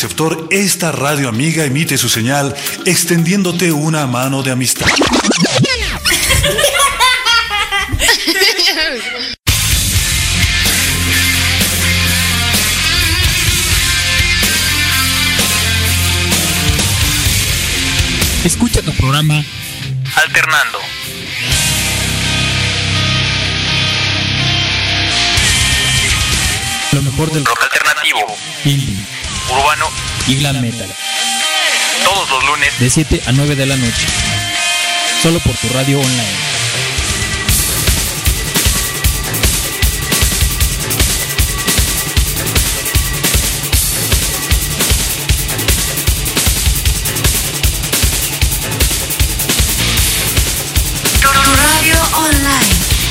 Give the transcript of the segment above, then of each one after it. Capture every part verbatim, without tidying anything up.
receptor, esta radio amiga emite su señal extendiéndote una mano de amistad. Escucha tu programa Alternando. Lo mejor del rock alternativo, indie, urbano y glam metal. Todos los lunes de siete a nueve de la noche. Solo por tu radio online. Online.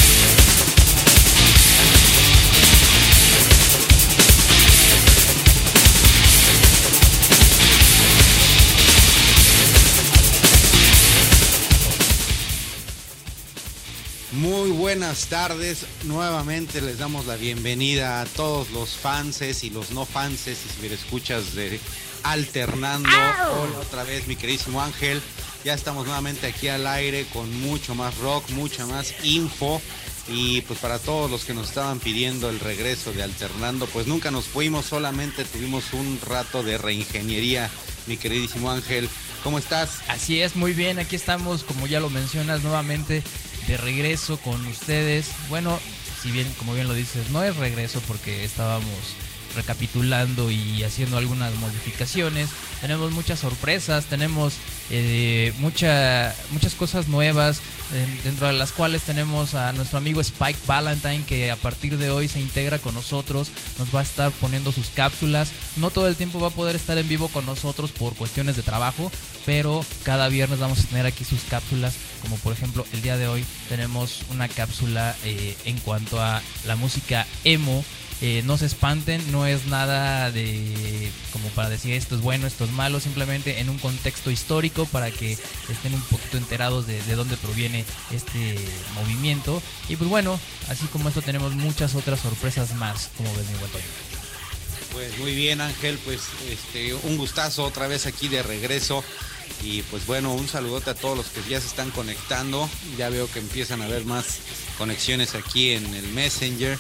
Muy buenas tardes, nuevamente les damos la bienvenida a todos los fanses y los no fanses y ciberescuchas de Alternando. Hola otra vez mi queridísimo Ángel. Ya estamos nuevamente aquí al aire con mucho más rock, mucha más info. Y pues para todos los que nos estaban pidiendo el regreso de Alternando, pues nunca nos fuimos, solamente tuvimos un rato de reingeniería, mi queridísimo Ángel. ¿Cómo estás? Así es, muy bien, aquí estamos, como ya lo mencionas, nuevamente de regreso con ustedes. Bueno, si bien, como bien lo dices, no es regreso porque estábamos recapitulando y haciendo algunas modificaciones. Tenemos muchas sorpresas, tenemos eh, mucha, muchas cosas nuevas, eh, dentro de las cuales tenemos a nuestro amigo Spike Valentine, que a partir de hoy se integra con nosotros, nos va a estar poniendo sus cápsulas. No todo el tiempo va a poder estar en vivo con nosotros por cuestiones de trabajo, pero cada viernes vamos a tener aquí sus cápsulas, como por ejemplo el día de hoy tenemos una cápsula eh, en cuanto a la música emo. Eh, no se espanten, no es nada de como para decir esto es bueno, esto es malo, simplemente en un contexto histórico para que estén un poquito enterados de, de dónde proviene este movimiento. Y pues bueno, así como esto tenemos muchas otras sorpresas más, como ves mi buen Toño. Pues muy bien Ángel, pues este un gustazo otra vez aquí de regreso. Y pues bueno, un saludote a todos los que ya se están conectando. Ya veo que empiezan a haber más conexiones aquí en el Messenger.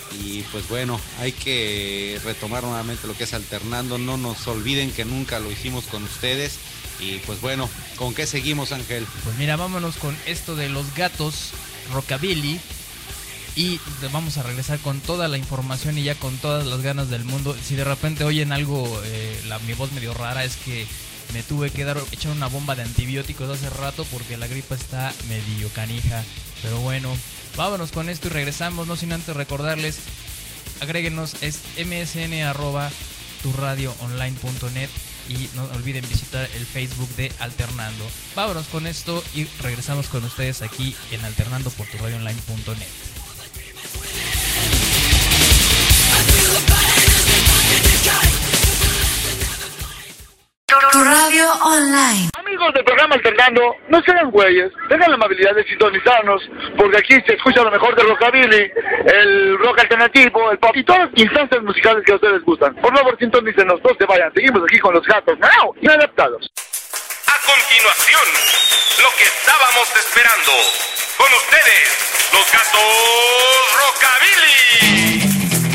Y pues bueno, hay que retomar nuevamente lo que es Alternando. No nos olviden que nunca lo hicimos con ustedes. Y pues bueno, ¿con qué seguimos, Ángel? Pues mira, vámonos con esto de Los Gatos Rockabilly. Y vamos a regresar con toda la información y ya con todas las ganas del mundo. Si de repente oyen algo, eh, la, mi voz medio rara, es que me tuve que dar echar una bomba de antibióticos hace rato porque la gripa está medio canija. Pero bueno, vámonos con esto y regresamos, no sin antes recordarles, agréguenos, es msn arroba turradioonline punto net y no olviden visitar el Facebook de Alternando. Vámonos con esto y regresamos con ustedes aquí en Alternando por turradioonline punto net. Tu radio online. Amigos del programa Alternando, no sean güeyes, tengan la amabilidad de sintonizarnos, porque aquí se escucha lo mejor del rockabilly, el rock alternativo, el pop y todas las instancias musicales que a ustedes gustan. Por favor, sintonícenos, no se vayan, seguimos aquí con los gatos ¡miau! Inadaptados. A continuación, lo que estábamos esperando, con ustedes, los gatos rockabilly.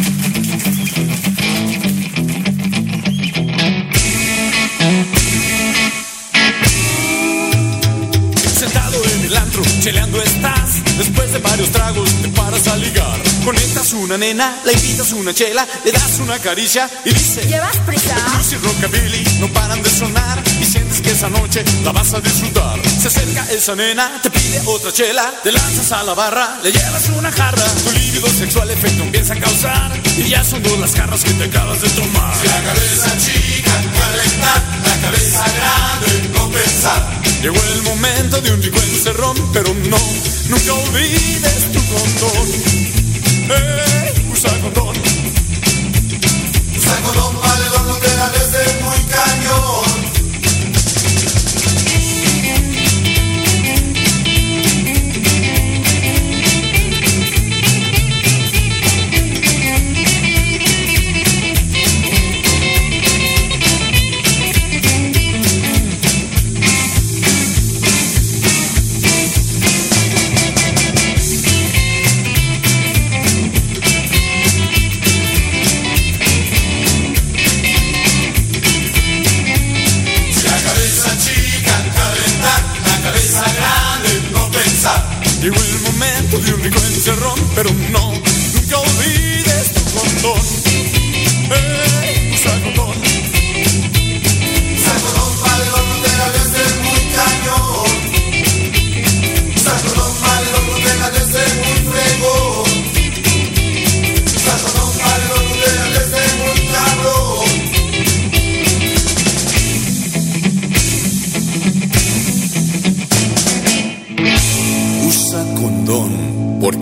Sentado en el antro, cheleando estás. Después de varios tragos te paras a ligar. Conectas una nena, la invitas una chela, le das una caricia y dice: ¿llevas prisa? Blues y rockabilly no paran de sonar y sientes que esa noche la vas a disfrutar. Se acerca esa nena, te pide otra chela, te lanzas a la barra, le llevas una jarra. Tu líbido sexual efecto empieza a causar y ya son dos las jarras que te acabas de tomar. Si la cabeza chica calentar, la cabeza grande no pensar. Llegó el momento de un rico encerrón, pero no, nunca olvides tu condón. ¡Eh! Usa condón. Usa condón, valedor, no te la des de muy cañón.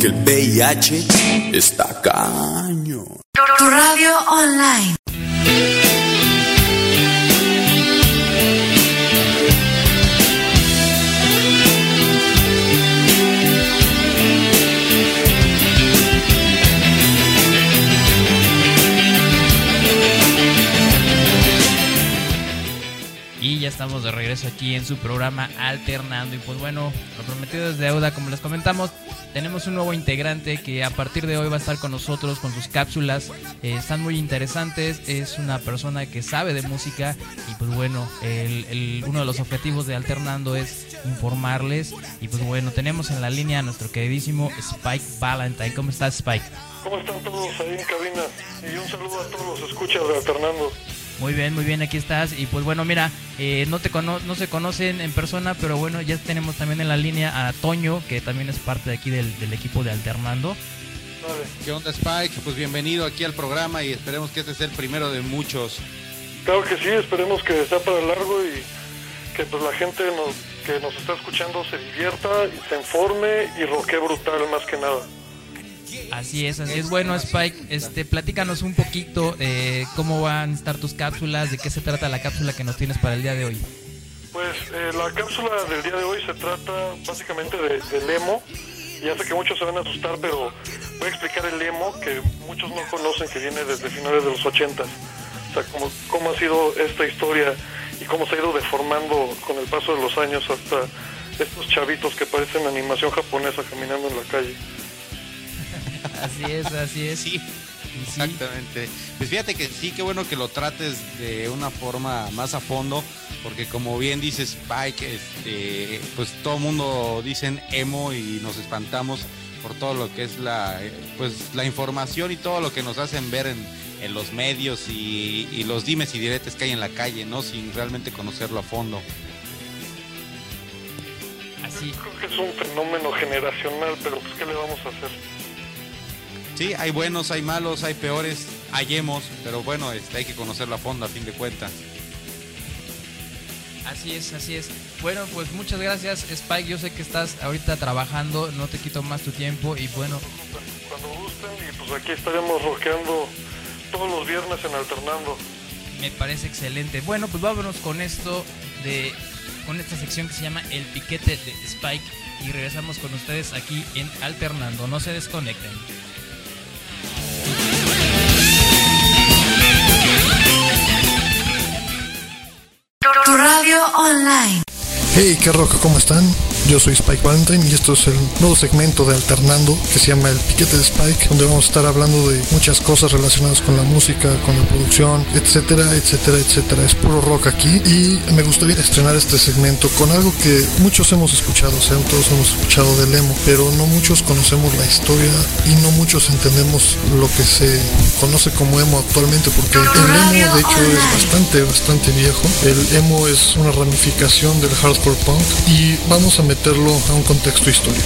porque el V I H está caño. Tu radio online. Y ya estamos de regreso aquí en su programa Alternando. Y pues bueno, lo prometido es deuda. Como les comentamos, tenemos un nuevo integrante que a partir de hoy va a estar con nosotros con sus cápsulas. Eh, están muy interesantes. Es una persona que sabe de música. Y pues bueno, el, el, uno de los objetivos de Alternando es informarles. Y pues bueno, tenemos en la línea a nuestro queridísimo Spike Valentine. ¿Cómo estás, Spike? ¿Cómo están todos ahí en cabina? Y un saludo a todos los escuchas de Alternando. Muy bien, muy bien, aquí estás. Y pues bueno, mira, eh, no te cono- no se conocen en persona, pero bueno, ya tenemos también en la línea a Toño, que también es parte de aquí del, del equipo de Alternando. Vale. ¿Qué onda, Spike? Pues bienvenido aquí al programa y esperemos que este sea el primero de muchos. Claro que sí, esperemos que sea para largo y que pues la gente nos, que nos está escuchando se divierta, y se informe y roquee brutal más que nada. Así es, así es. Bueno, Spike, este, platícanos un poquito eh, cómo van a estar tus cápsulas, de qué se trata la cápsula que nos tienes para el día de hoy. Pues eh, la cápsula del día de hoy se trata básicamente de, del emo. Ya sé que muchos se van a asustar, pero voy a explicar el emo que muchos no conocen, que viene desde finales de los ochentas. O sea, cómo, cómo ha sido esta historia y cómo se ha ido deformando con el paso de los años hasta estos chavitos que parecen animación japonesa caminando en la calle. Así es, así es. Sí, exactamente. Pues fíjate que sí, qué bueno que lo trates de una forma más a fondo, porque como bien dices, Spike, este, pues todo el mundo dicen emo y nos espantamos por todo lo que es la, pues la información y todo lo que nos hacen ver en, en los medios y, y los dimes y diretes que hay en la calle, ¿no? Sin realmente conocerlo a fondo. Así. Creo que es un fenómeno generacional, pero pues ¿qué le vamos a hacer? Sí, hay buenos, hay malos, hay peores, hay emos, pero bueno, este, hay que conocerlo a fondo a fin de cuentas. Así es, así es. Bueno, pues muchas gracias, Spike. Yo sé que estás ahorita trabajando, no te quito más tu tiempo y bueno. Cuando gusten, y pues aquí estaremos rockeando todos los viernes en Alternando. Me parece excelente. Bueno, pues vámonos con esto de con esta sección que se llama El Piquete de Spike y regresamos con ustedes aquí en Alternando. No se desconecten. Tu radio online. Hey, qué rock, ¿cómo están? Yo soy Spike Valentine y esto es el nuevo segmento de Alternando que se llama El Piquete de Spike, donde vamos a estar hablando de muchas cosas relacionadas con la música, con la producción, etcétera, etcétera, etcétera. Es puro rock aquí y me gustaría estrenar este segmento con algo que muchos hemos escuchado, o sea, todos hemos escuchado del emo, pero no muchos conocemos la historia y no muchos entendemos lo que se conoce como emo actualmente, porque el emo de hecho es bastante, bastante viejo. El emo es una ramificación del hardcore punk y vamos a meter meterlo a un contexto histórico.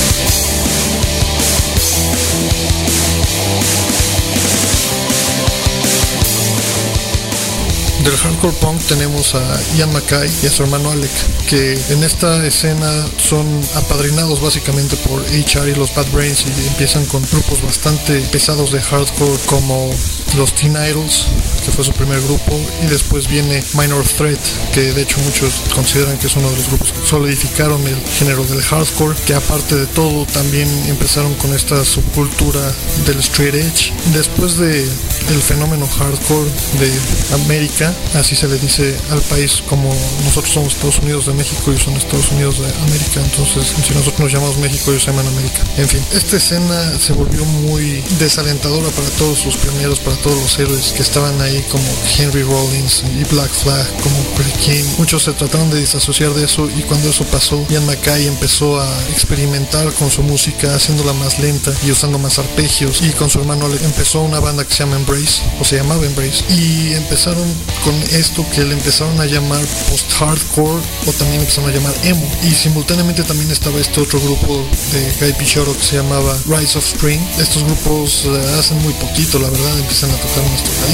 Del hardcore punk tenemos a Ian MacKaye y a su hermano Alec, que en esta escena son apadrinados básicamente por H R y los Bad Brains y empiezan con grupos bastante pesados de hardcore como los Teen Idols, que fue su primer grupo, y después viene Minor Threat, que de hecho muchos consideran que es uno de los grupos que solidificaron el género del hardcore, que aparte de todo también empezaron con esta subcultura del straight edge. Después de el fenómeno hardcore de América, así se le dice al país, como nosotros somos Estados Unidos de México y son Estados Unidos de América, entonces si nosotros nos llamamos México, ellos se llaman América. En fin, esta escena se volvió muy desalentadora para todos sus pioneros, para todos los héroes que estaban ahí, como Henry Rollins y Black Flag, como Greg King. Muchos se trataron de disasociar de eso, y cuando eso pasó, Ian MacKaye empezó a experimentar con su música, haciéndola más lenta y usando más arpegios, y con su hermano le empezó una banda que se llama Embrace, o se llamaba Embrace, y empezaron con esto que le empezaron a llamar post-hardcore, o también empezaron a llamar emo, y simultáneamente también estaba este otro grupo de Guy Pichoro que se llamaba Rise of Spring. Estos grupos uh, hacen muy poquito, la verdad, empiezan a tocar unas tocaditas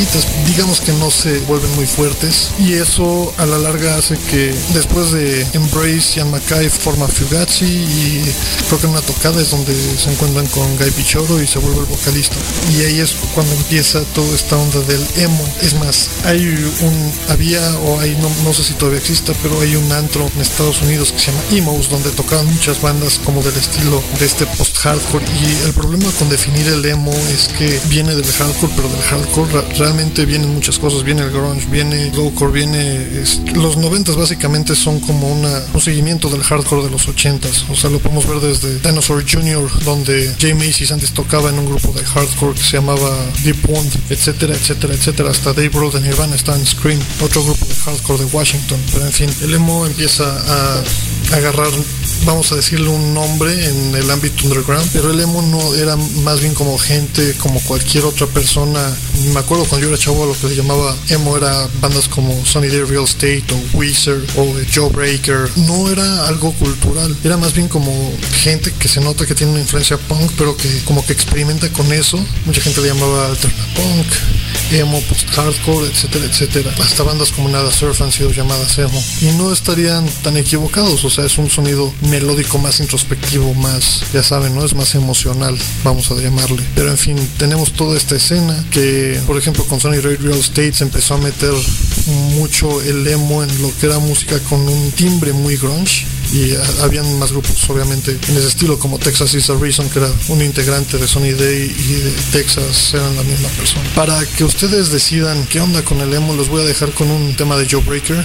digamos que no se vuelven muy fuertes, y eso a la larga hace que después de Embrace, Ian MacKaye forma Fugazi, y creo que en una tocada es donde se encuentran con Guy Pichoro y se vuelve el vocalista, y ahí es cuando empieza toda esta onda del emo. Es más, hay un, había o hay, no, no sé si todavía exista, pero hay un antro en Estados Unidos que se llama Emos, donde tocaban muchas bandas como del estilo de este post-hardcore, y el problema con definir el emo es que viene del hardcore, pero del hardcore ra- realmente vienen muchas cosas. Viene el grunge, viene glowcore, viene es, los noventas básicamente son como una, un seguimiento del hardcore de los ochentas. O sea, lo podemos ver desde Dinosaur junior, donde Jay Macy's antes tocaba en un grupo de hardcore que se llamaba Deep Wound, etcétera, etcétera, etcétera, hasta Dave Grohl de Nirvana está en Scream, otro grupo de hardcore de Washington. Pero en fin, el emo empieza a agarrar, vamos a decirle, un nombre en el ámbito underground, pero el emo no era más bien como gente, como cualquier otra persona. Me acuerdo cuando yo era chavo, lo que se llamaba emo era bandas como Sunny Day Real Estate o Weezer o Jawbreaker. No era algo cultural, era más bien como gente que se nota que tiene una influencia punk, pero que como que experimenta con eso. Mucha gente le llamaba alterna punk, emo, post-hardcore, etcétera, etcétera. Hasta bandas como Nada Surf han sido llamadas emo, y no estarían tan equivocados. O sea, es un sonido melódico más introspectivo, más, ya saben, ¿no? Es más emocional, vamos a llamarle. Pero en fin, tenemos toda esta escena que, por ejemplo, con Sunny Day Real Estate se empezó a meter mucho el emo en lo que era música con un timbre muy grunge, y a, habían más grupos obviamente en ese estilo, como Texas Is a Reason, que era un integrante de Sunny Day y de Texas, eran la misma persona. Para que ustedes decidan qué onda con el emo, los voy a dejar con un tema de Jawbreaker.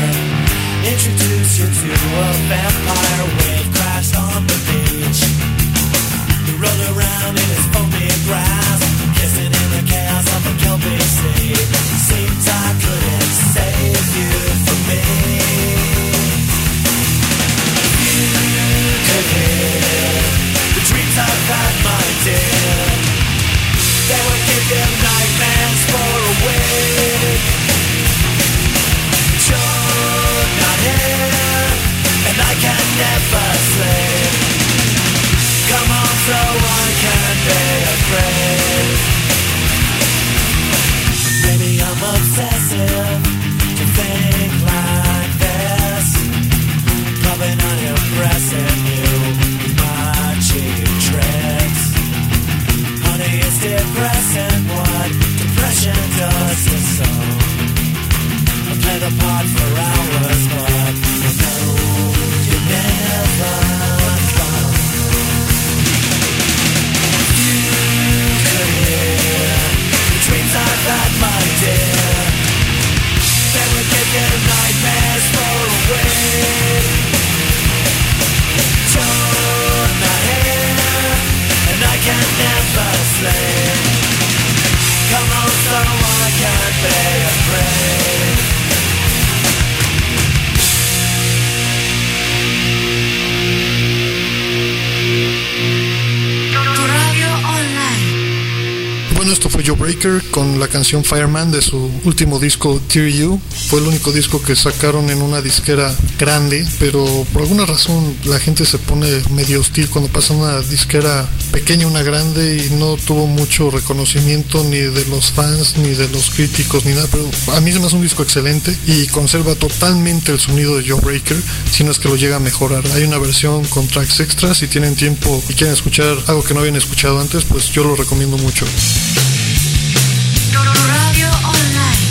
Introduce you to a vampire wave crashed on the beach. fue Jawbreaker con la canción Fireman de su último disco Tear You. Fue el único disco que sacaron en una disquera grande, pero por alguna razón la gente se pone medio hostil cuando pasa una disquera pequeña a una grande, y no tuvo mucho reconocimiento ni de los fans ni de los críticos ni nada, pero a mí se me hace un disco excelente y conserva totalmente el sonido de Jawbreaker, si no es que lo llega a mejorar. Hay una versión con tracks extras, si tienen tiempo y quieren escuchar algo que no habían escuchado antes, pues yo lo recomiendo mucho. Radio Online.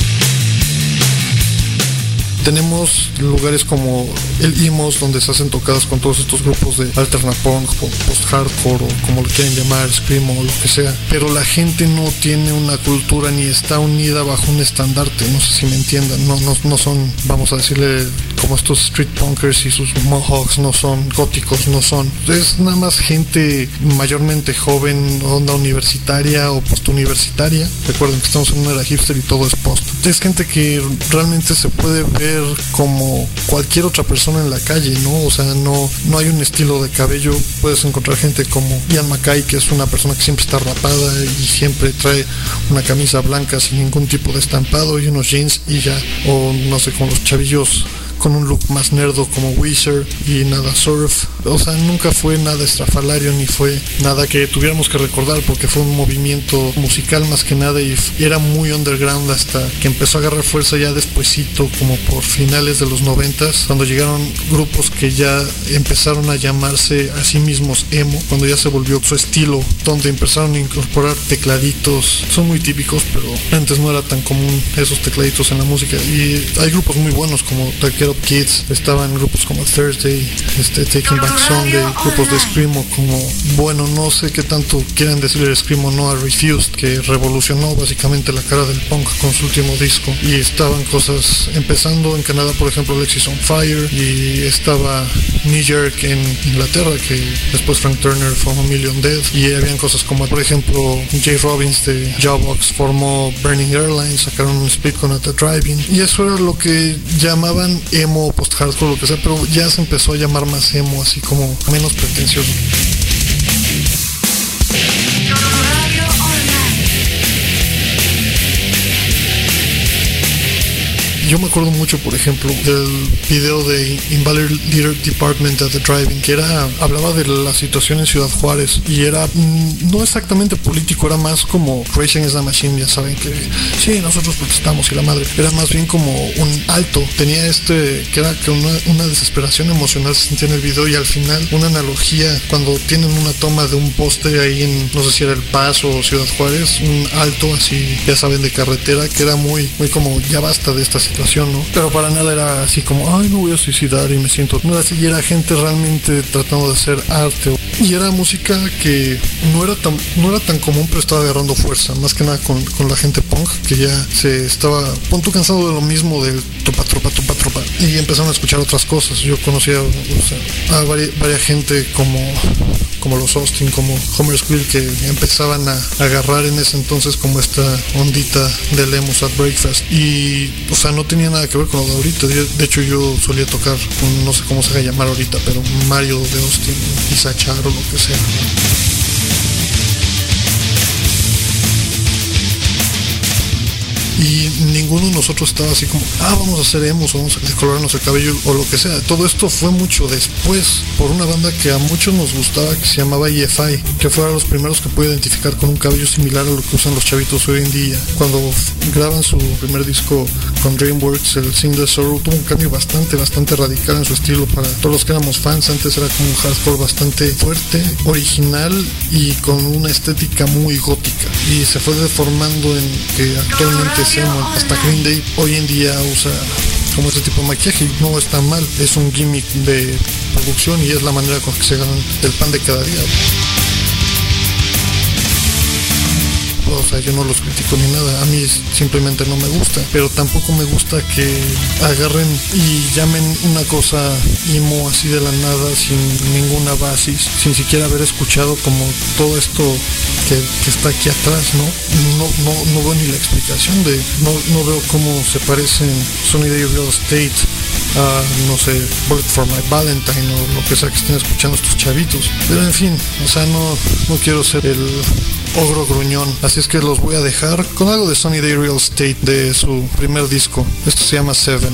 Tenemos lugares como el Imos, donde se hacen tocadas con todos estos grupos de alternapunk, post-hardcore o como lo quieran llamar, screamo o lo que sea, pero la gente no tiene una cultura ni está unida bajo un estandarte, no sé si me entiendan, no, no, no son, vamos a decirle, como estos street punkers y sus mohawks, no son góticos, no son, es nada más gente mayormente joven, onda universitaria o postuniversitaria. Recuerden que estamos en una era hipster y todo es post. Es gente que realmente se puede ver como cualquier otra persona en la calle, ¿no? O sea, no, no hay un estilo de cabello. Puedes encontrar gente como Ian MacKaye, que es una persona que siempre está rapada y siempre trae una camisa blanca sin ningún tipo de estampado y unos jeans y ya, o no sé, con los chavillos con un look más nerdo como Weezer y nada surf. O sea, nunca fue nada estrafalario ni fue nada que tuviéramos que recordar, porque fue un movimiento musical más que nada y era muy underground hasta que empezó a agarrar fuerza ya despuesito, como por finales de los noventas, cuando llegaron grupos que ya empezaron a llamarse a sí mismos emo, cuando ya se volvió su estilo, donde empezaron a incorporar tecladitos. Son muy típicos, pero antes no era tan común esos tecladitos en la música, y hay grupos muy buenos como The Get Up Kids, estaban grupos como Thursday, este, Taking Back Sunday, grupos de screamo como, bueno, no sé qué tanto quieran decirle screamo no a Refused, que revolucionó básicamente la cara del punk con su último disco, y estaban cosas empezando en Canadá, por ejemplo Alexis on Fire, y estaba New York en Inglaterra, que después Frank Turner formó Million Dead, y habían cosas como, por ejemplo, Jay Robbins de Jawbox formó Burning Airlines, sacaron un split con At the Drive-In, y eso era lo que llamaban emo, post-hardcore, lo que sea, pero ya se empezó a llamar más emo, así como menos pretencioso. Yo me acuerdo mucho, por ejemplo, del video de Invalid Leader Department at the Drive-In, que era, hablaba de la situación en Ciudad Juárez, y era mmm, no exactamente político, era más como Rage Against the Machine, ya saben que sí, nosotros protestamos y la madre, era más bien como un alto, tenía este, que era que una, una desesperación emocional se sentía en el video, y al final una analogía, cuando tienen una toma de un poste ahí en, no sé si era El Paso o Ciudad Juárez, un alto así, ya saben, de carretera, que era muy, muy como, ya basta de esta situación, ¿no? Pero para nada era así como, ay, me voy a suicidar y me siento, no era así, y era gente realmente tratando de hacer arte, y era música que no era tan, no era tan común, pero estaba agarrando fuerza, más que nada con, con la gente punk, que ya se estaba, punto cansado de lo mismo del tropa, tropa, tropa, tropa, y empezaron a escuchar otras cosas. Yo conocía, o sea, a varias, varias gente como, como los Austin, como Homer Squill, que empezaban a agarrar en ese entonces como esta ondita de Lemus at Breakfast, y, o sea, no tenía nada que ver con lo de ahorita. De hecho, yo solía tocar, no sé cómo se haga llamar ahorita, pero Mario de Austin, Isaac Char o lo que sea. Y ninguno de nosotros estaba así como, ah, vamos a hacer emos, vamos a decolorarnos el cabello o lo que sea. Todo esto fue mucho después, por una banda que a muchos nos gustaba, que se llamaba E F I, que fueron los primeros que pude identificar con un cabello similar a lo que usan los chavitos hoy en día. Cuando graban su primer disco con DreamWorks, el Sing the Sorrow, tuvo un cambio bastante, bastante radical en su estilo para todos los que éramos fans. Antes era como un hardcore bastante fuerte, original y con una estética muy gótica, y se fue deformando en que actualmente es emo. Hasta Green Day hoy en día usa como este tipo de maquillaje, y no está mal, es un gimmick de producción y es la manera con que se ganan el pan de cada día. O sea, yo no los critico ni nada, a mí simplemente no me gusta, pero tampoco me gusta que agarren y llamen una cosa emo así de la nada, sin ninguna base, sin siquiera haber escuchado como todo esto que, que está aquí atrás, ¿no? No, no, no veo ni la explicación de, no, no veo cómo se parecen Sunny Day Real Estate a, no sé, Bullet for My Valentine o lo que sea que estén escuchando estos chavitos, pero en fin, o sea, no, no quiero ser el ogro gruñón. Así es que los voy a dejar con algo de Sunny Day Real Estate de su primer disco. Esto se llama Seven.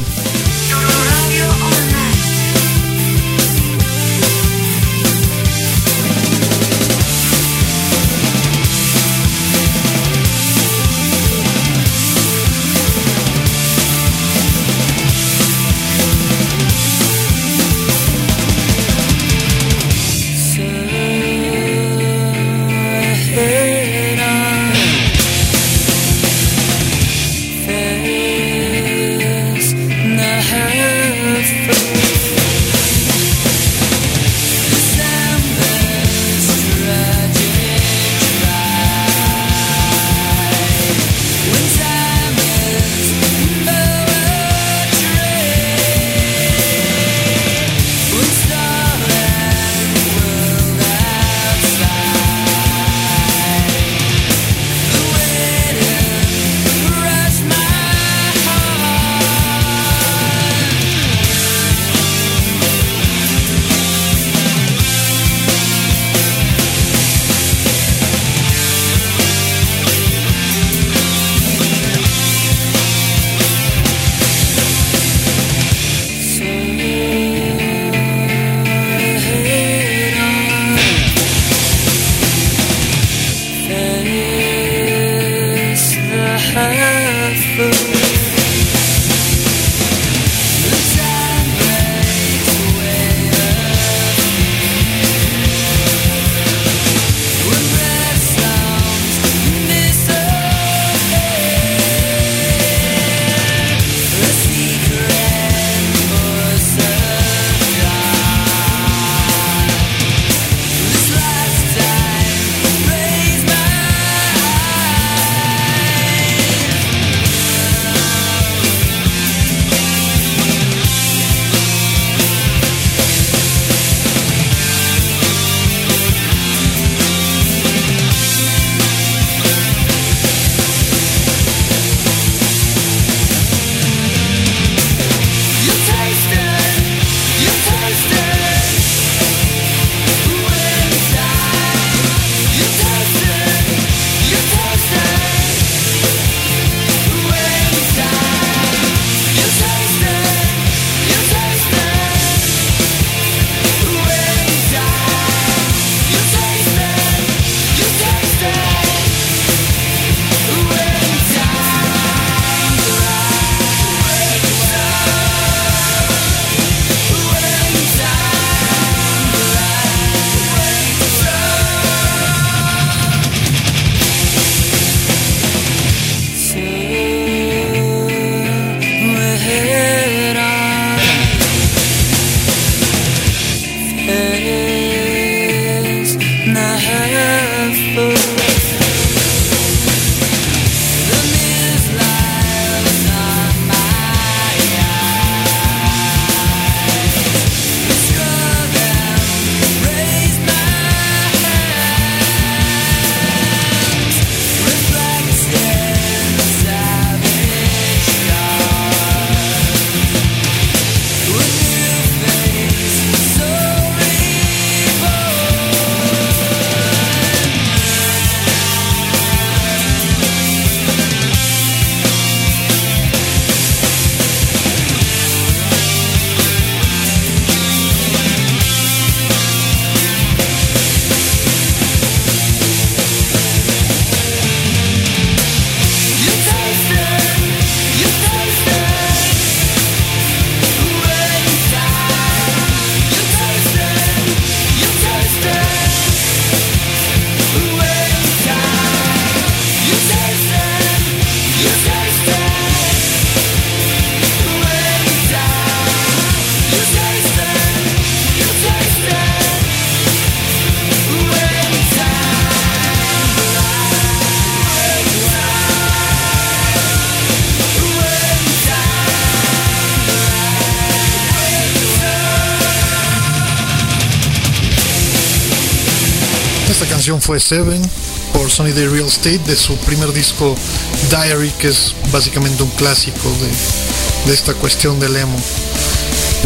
Esta canción fue Seven por Sunny Day Real Estate de su primer disco Diary, que es básicamente un clásico de, de esta cuestión del emo.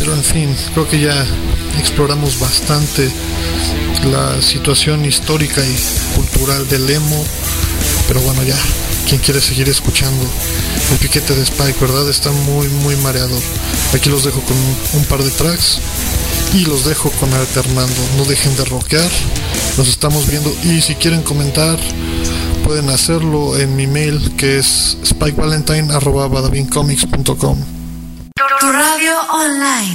Pero en fin, creo que ya exploramos bastante la situación histórica y cultural del emo. Pero bueno, ya, quien quiere seguir escuchando el piquete de Spike, ¿verdad? Está muy, muy mareador. Aquí los dejo con un par de tracks y los dejo con Alternando. No dejen de rockear, nos estamos viendo. Y si quieren comentar, pueden hacerlo en mi mail, que es spikevalentine arroba badabincomics punto com. Tu radio online.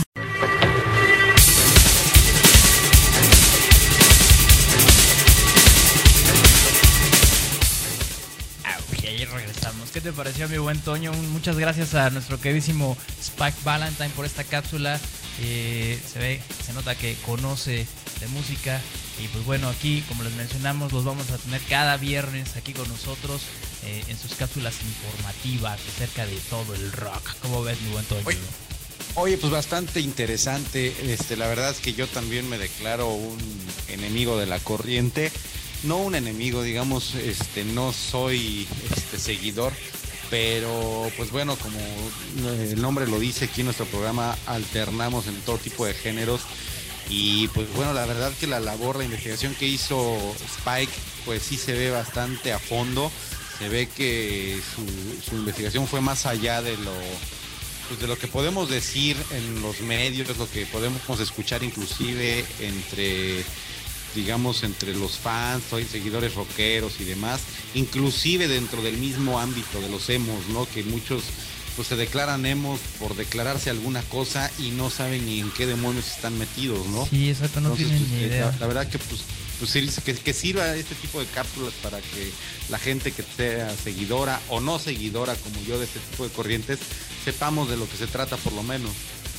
Regresamos. ¿Qué te pareció, mi buen Toño? Muchas gracias a nuestro queridísimo Spike Valentine por esta cápsula. Eh, se ve, se nota que conoce de música. Y pues bueno, aquí, como les mencionamos, los vamos a tener cada viernes aquí con nosotros eh, en sus cápsulas informativas acerca de todo el rock. ¿Cómo ves, mi buen Toño? Oye, oye, pues bastante interesante. Este, la verdad es que yo también me declaro un enemigo de la corriente. No un enemigo, digamos, este, no soy este seguidor, pero pues bueno, como el nombre lo dice, aquí en nuestro programa alternamos en todo tipo de géneros. Y pues bueno, la verdad que la labor, la investigación que hizo Spike, pues sí se ve bastante a fondo. Se ve que su, su investigación fue más allá de lo, pues de lo que podemos decir en los medios, lo que podemos escuchar inclusive entre, digamos, entre los fans, seguidores rockeros y demás, inclusive dentro del mismo ámbito de los emos, ¿no? Que muchos pues se declaran emos por declararse alguna cosa y no saben ni en qué demonios están metidos, ¿no? Sí, exacto, no Entonces, tienen pues, ni idea. La, la verdad que pues, pues que, que sirva este tipo de cápsulas para que la gente que sea seguidora o no seguidora como yo de este tipo de corrientes, sepamos de lo que se trata por lo menos.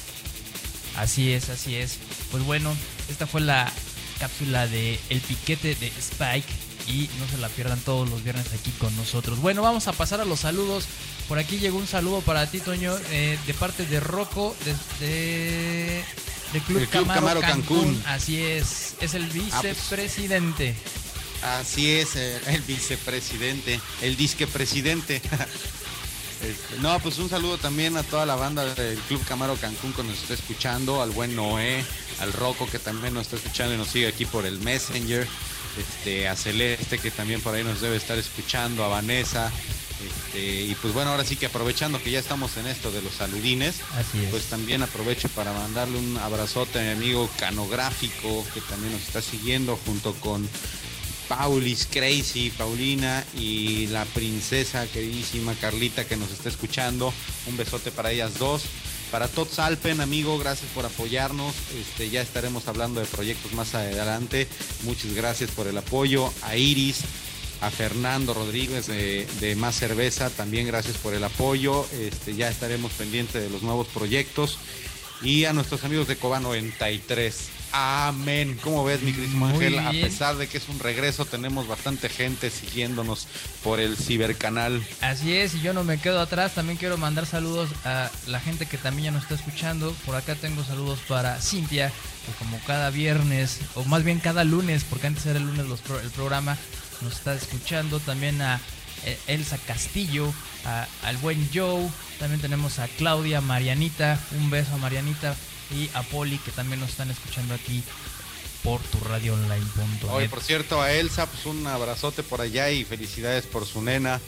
Así es, así es. Pues bueno, esta fue la cápsula de El Piquete de Spike y no se la pierdan todos los viernes aquí con nosotros. Bueno, vamos a pasar a los saludos. Por aquí llegó un saludo para ti, Toño, eh, de parte de Rocco, de, de, de Club, el Club Camaro, Camaro Cancún. Cancún. Así es, es el vicepresidente. Ah, pues, así es, eh, el vicepresidente, el disque presidente. Este, no, pues un saludo también a toda la banda del Club Camaro Cancún que nos está escuchando, al buen Noé, al Rocco que también nos está escuchando y nos sigue aquí por el Messenger, este, a Celeste que también por ahí nos debe estar escuchando, a Vanessa, este, y pues bueno, ahora sí que aprovechando que ya estamos en esto de los saludines, Así es. pues también aprovecho para mandarle un abrazote a mi amigo Canográfico que también nos está siguiendo junto con Paulis, Crazy, Paulina y la princesa queridísima Carlita que nos está escuchando. Un besote para ellas dos. Para Tots Alpen, amigo, gracias por apoyarnos. Este, ya estaremos hablando de proyectos más adelante. Muchas gracias por el apoyo. A Iris, a Fernando Rodríguez de, de Más Cerveza, también gracias por el apoyo. Este, ya estaremos pendientes de los nuevos proyectos. Y a nuestros amigos de Coba noventa y tres. Amén. ¿Cómo ves, mi queridísimo Muy Ángel? A bien. pesar de que es un regreso, tenemos bastante gente siguiéndonos por el cibercanal. Así es, y yo no me quedo atrás, también quiero mandar saludos a la gente que también ya nos está escuchando. Por acá tengo saludos para Cintia, que como cada viernes, o más bien cada lunes, porque antes era el lunes los pro, el programa, nos está escuchando. También a eh, Elsa Castillo, a, al buen Joe, también tenemos a Claudia, Marianita, un beso a Marianita, y a Poli, que también nos están escuchando aquí por tu radio online punto net. Oye, por cierto, a Elsa, pues un abrazote por allá y felicidades por su nena.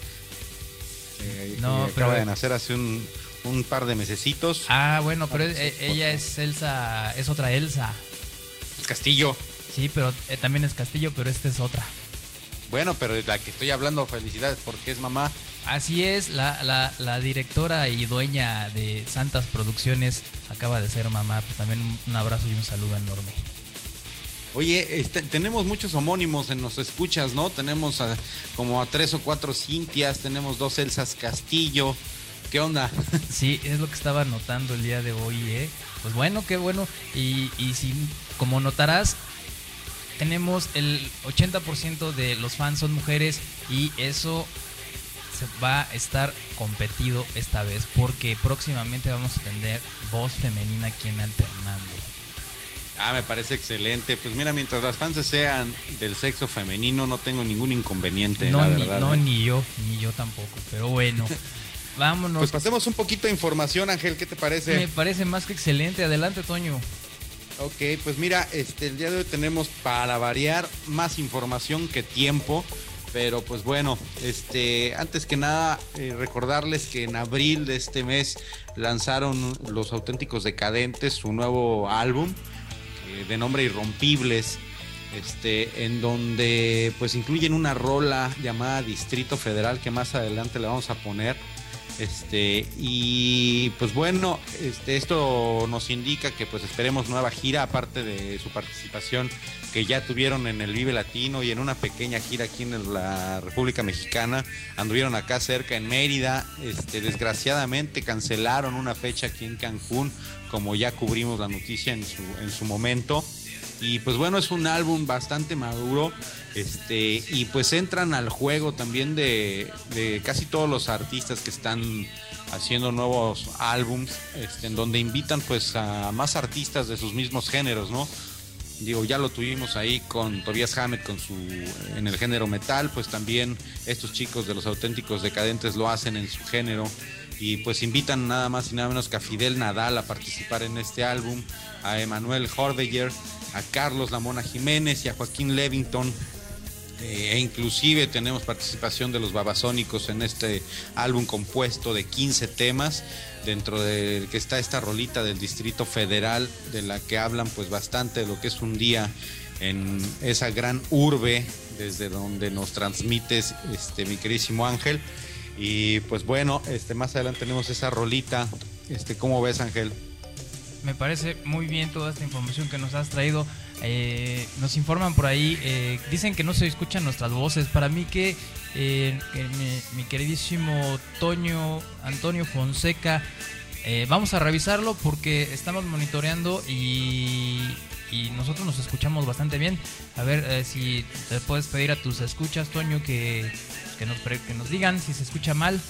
Eh, No, que pero- acaba de nacer hace un, un par de mesecitos. Ah, bueno, pero eh, ella es Elsa, es otra Elsa. Castillo. Sí, pero eh, también es Castillo, pero esta es otra. Bueno, pero de la que estoy hablando, felicidades porque es mamá. Así es, la, la, la directora y dueña de Santas Producciones acaba de ser mamá. Pues también un, un abrazo y un saludo enorme. Oye, este, tenemos muchos homónimos en Nos Escuchas, ¿no? Tenemos a, como a tres o cuatro Cintias, tenemos dos Elsas Castillo. ¿Qué onda? Sí, es lo que estaba notando el día de hoy, ¿eh? Pues bueno, qué bueno. Y, y si, como notarás, tenemos el ochenta por ciento de los fans son mujeres y eso se va a estar competido esta vez porque próximamente vamos a tener voz femenina aquí en Alternando. Ah, me parece excelente. Pues mira, mientras las fans sean del sexo femenino, no tengo ningún inconveniente, No, la ni, verdad. no ¿eh? ni yo, ni yo tampoco, pero bueno. vámonos. Pues pasemos un poquito de información, Ángel, ¿qué te parece? Me parece más que excelente. Adelante, Toño. Ok, pues mira, este, el día de hoy tenemos para variar más información que tiempo, pero pues bueno, este, antes que nada eh, recordarles que en abril de este mes lanzaron Los Auténticos Decadentes su nuevo álbum eh, de nombre Irrompibles, este, en donde pues incluyen una rola llamada Distrito Federal que más adelante le vamos a poner. Este, y pues bueno, este, esto nos indica que pues esperemos nueva gira, aparte de su participación que ya tuvieron en el Vive Latino y en una pequeña gira aquí en la República Mexicana. Anduvieron acá cerca en Mérida, este, desgraciadamente cancelaron una fecha aquí en Cancún, como ya cubrimos la noticia en su, en su momento. Y pues bueno, es un álbum bastante maduro, este, y pues entran al juego también de, de casi todos los artistas que están haciendo nuevos álbums, este, en donde invitan pues a más artistas de sus mismos géneros, ¿no? Digo, ya lo tuvimos ahí con Tobias Hammett con su, en el género metal, pues también estos chicos de Los Auténticos Decadentes lo hacen en su género. Y pues invitan nada más y nada menos que a Fidel Nadal a participar en este álbum, a Emanuel Hordeyer, a Carlos La Mona Jiménez y a Joaquín Levington, eh, e inclusive tenemos participación de los Babasónicos en este álbum compuesto de quince temas, dentro del que está esta rolita del Distrito Federal, de la que hablan pues bastante de lo que es un día en esa gran urbe desde donde nos transmites, este, mi queridísimo Ángel. Y pues bueno, este, más adelante tenemos esa rolita. Este, ¿cómo ves, Ángel? Me parece muy bien toda esta información que nos has traído. Eh, nos informan por ahí, eh, dicen que no se escuchan nuestras voces. Para mí que, eh, que mi, mi queridísimo Toño Antonio Fonseca, eh, vamos a revisarlo porque estamos monitoreando y, y nosotros nos escuchamos bastante bien. A ver eh, si te puedes pedir a tus escuchas, Toño, que, que, nos, que nos digan si se escucha mal.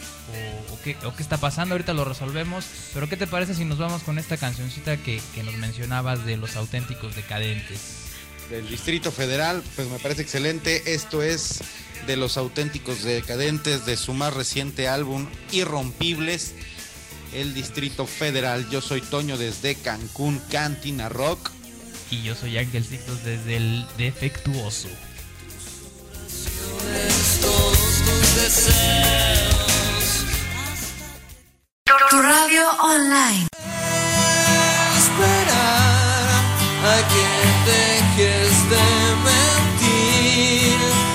O, o, qué, o qué está pasando, ahorita lo resolvemos. Pero ¿qué te parece si nos vamos con esta cancioncita que, que nos mencionabas de Los Auténticos Decadentes? Del Distrito Federal, pues me parece excelente. Esto es de Los Auténticos Decadentes, de su más reciente álbum Irrompibles, el Distrito Federal. Yo soy Toño desde Cancún, Cantina Rock. Y yo soy Ángel Sixtos desde el Defectuoso. Todos tus deseos. Tu radio online. Esperar a que dejes de mentir.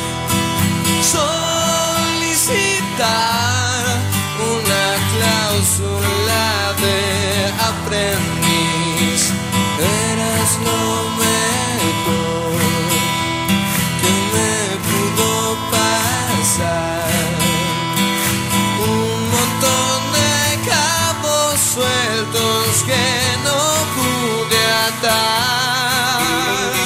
Solicitar una cláusula de aprendiz. Eres lo mejor que me pudo pasar. Sueltos que no pude atar.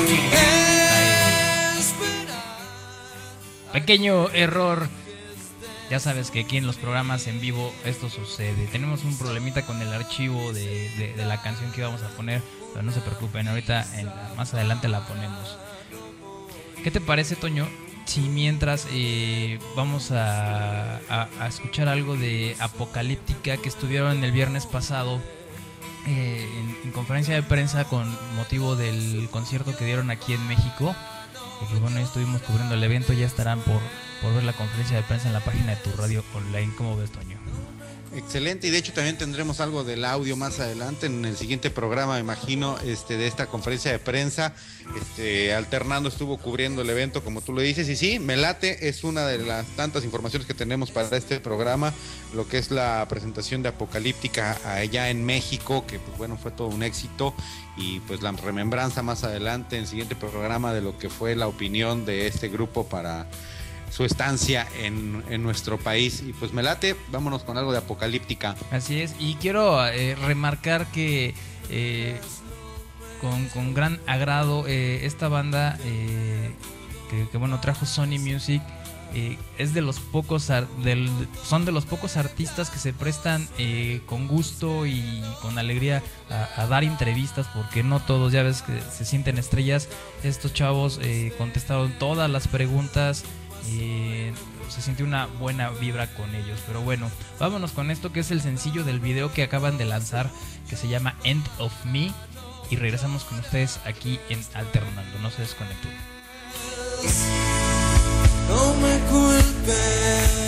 Pequeño error. Ya sabes que aquí en los programas en vivo esto sucede. Tenemos un problemita con el archivo de, de, de la canción que íbamos a poner, pero no se preocupen, ahorita en la, más adelante la ponemos. ¿Qué te parece, Toño, si mientras eh, vamos a, a, a escuchar algo de Apocalíptica, que estuvieron el viernes pasado eh, en, en conferencia de prensa con motivo del concierto que dieron aquí en México? Y pues bueno, estuvimos cubriendo el evento, ya estarán por, por ver la conferencia de prensa en la página de Tu Radio Online. ¿Cómo ves, Toño? Excelente, y de hecho también tendremos algo del audio más adelante en el siguiente programa, me imagino, este, de esta conferencia de prensa. Este, alternando estuvo cubriendo el evento, como tú lo dices, y sí, me late, es una de las tantas informaciones que tenemos para este programa, lo que es la presentación de Apocalíptica allá en México, que pues bueno, fue todo un éxito, y pues la remembranza más adelante en el siguiente programa de lo que fue la opinión de este grupo para su estancia en, en nuestro país. Y pues me late, vámonos con algo de Apocalíptica. Así es, y quiero eh, remarcar que eh, con, con gran agrado eh, esta banda eh, que, que bueno trajo Sony Music eh, es de los pocos ar- del, son de los pocos artistas que se prestan eh, con gusto y con alegría a, a dar entrevistas, porque no todos, ya ves que se sienten estrellas. Estos chavos eh, contestaron todas las preguntas Eh, se sintió una buena vibra con ellos. Pero bueno, vámonos con esto que es el sencillo del video que acaban de lanzar, que se llama End of Me. Y regresamos con ustedes aquí en Alternando. No se desconecten. No me culpes.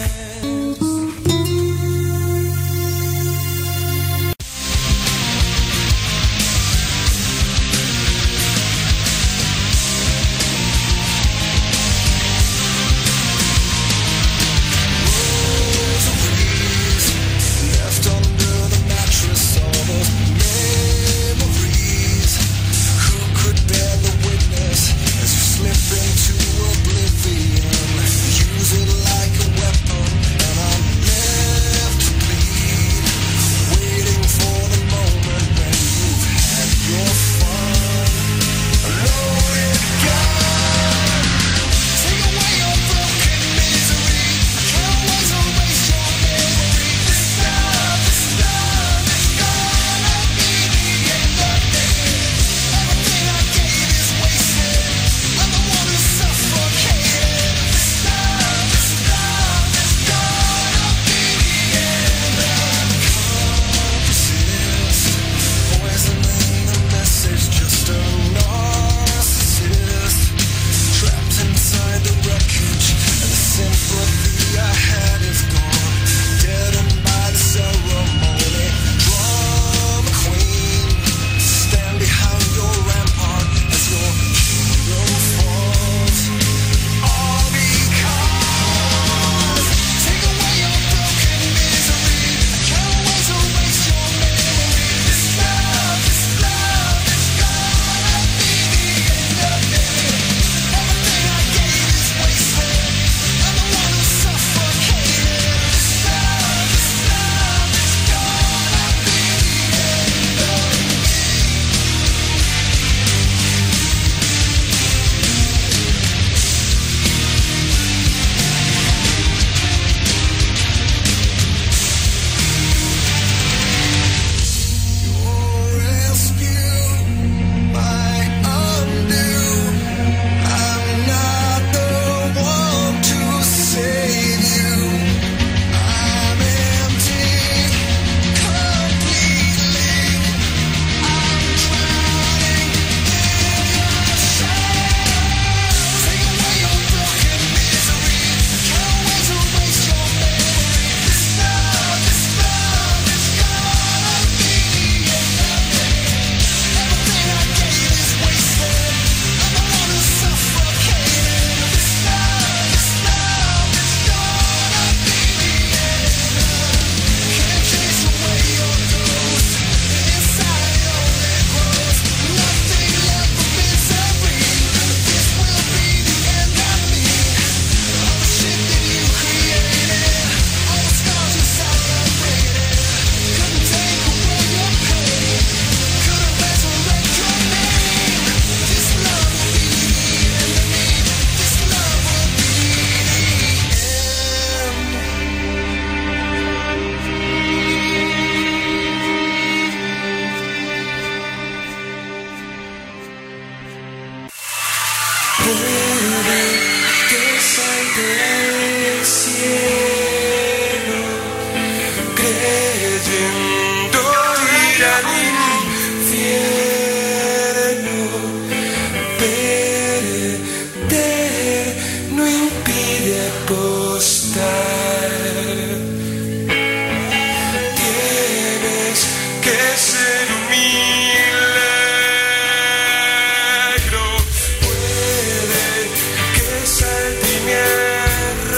Puede que salte mi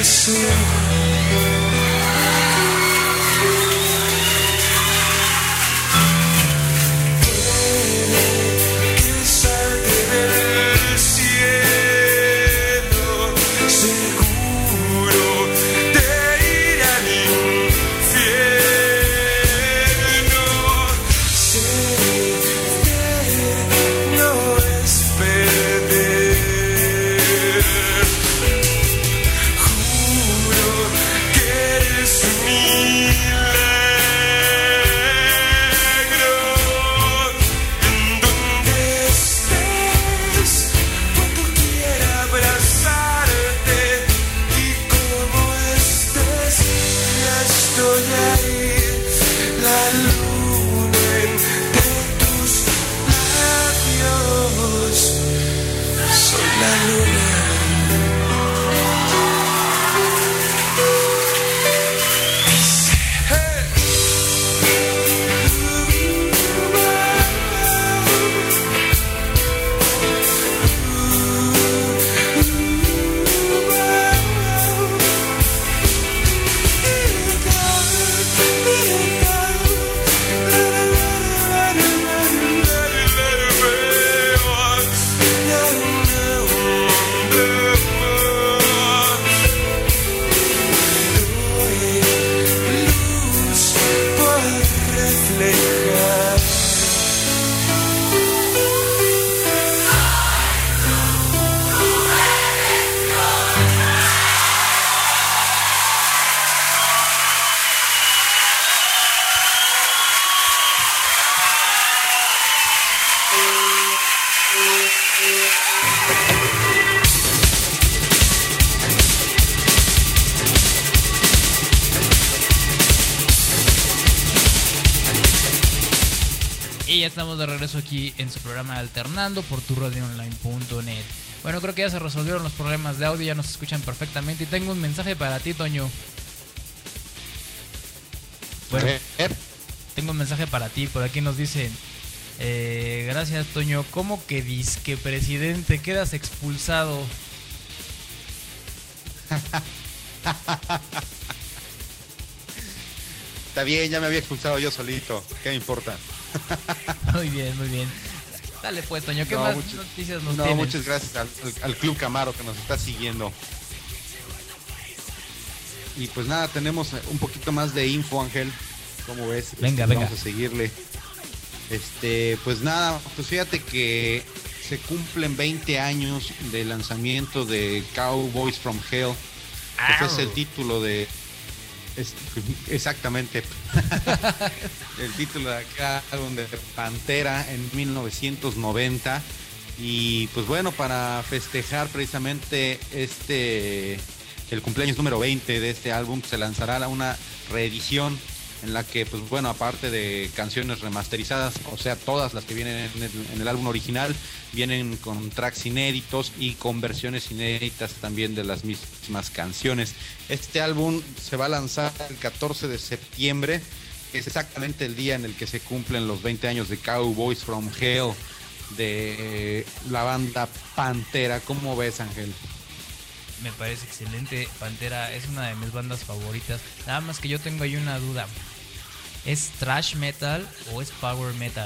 Y ya estamos de regreso aquí en su programa Alternando por tu radio online punto net. Bueno, creo que ya se resolvieron los problemas de audio, ya nos escuchan perfectamente. Y tengo un mensaje para ti, Toño. Bueno, tengo un mensaje para ti. Por aquí nos dicen: eh, gracias, Toño. ¿Cómo que disque presidente? Quedas expulsado. Está bien, ya me había expulsado yo solito. ¿Qué me importa? Muy bien, muy bien. Dale pues, Toño, ¿qué no, más muchas, noticias nos no, tienes? Muchas gracias al, al, al Club Camaro que nos está siguiendo. Y pues nada, tenemos un poquito más de info, Ángel. ¿Cómo ves? Venga, este, venga. Vamos a seguirle. Este, pues nada, pues fíjate que se cumplen veinte años del lanzamiento de Cowboys from Hell. Que es el título de... Es, exactamente. El título de acá, de Pantera en mil novecientos noventa. Y pues bueno, para festejar precisamente este el cumpleaños número veinte de este álbum, se lanzará una reedición en la que, pues bueno, aparte de canciones remasterizadas, o sea, todas las que vienen en el, en el álbum original, vienen con tracks inéditos y con versiones inéditas también de las mismas canciones. Este álbum se va a lanzar el catorce de septiembre, que es exactamente el día en el que se cumplen los veinte años de Cowboys from Hell, de eh, la banda Pantera. ¿Cómo ves, Ángel? Me parece excelente. Pantera es una de mis bandas favoritas. Nada más que yo tengo ahí una duda. ¿Es thrash metal o es power metal?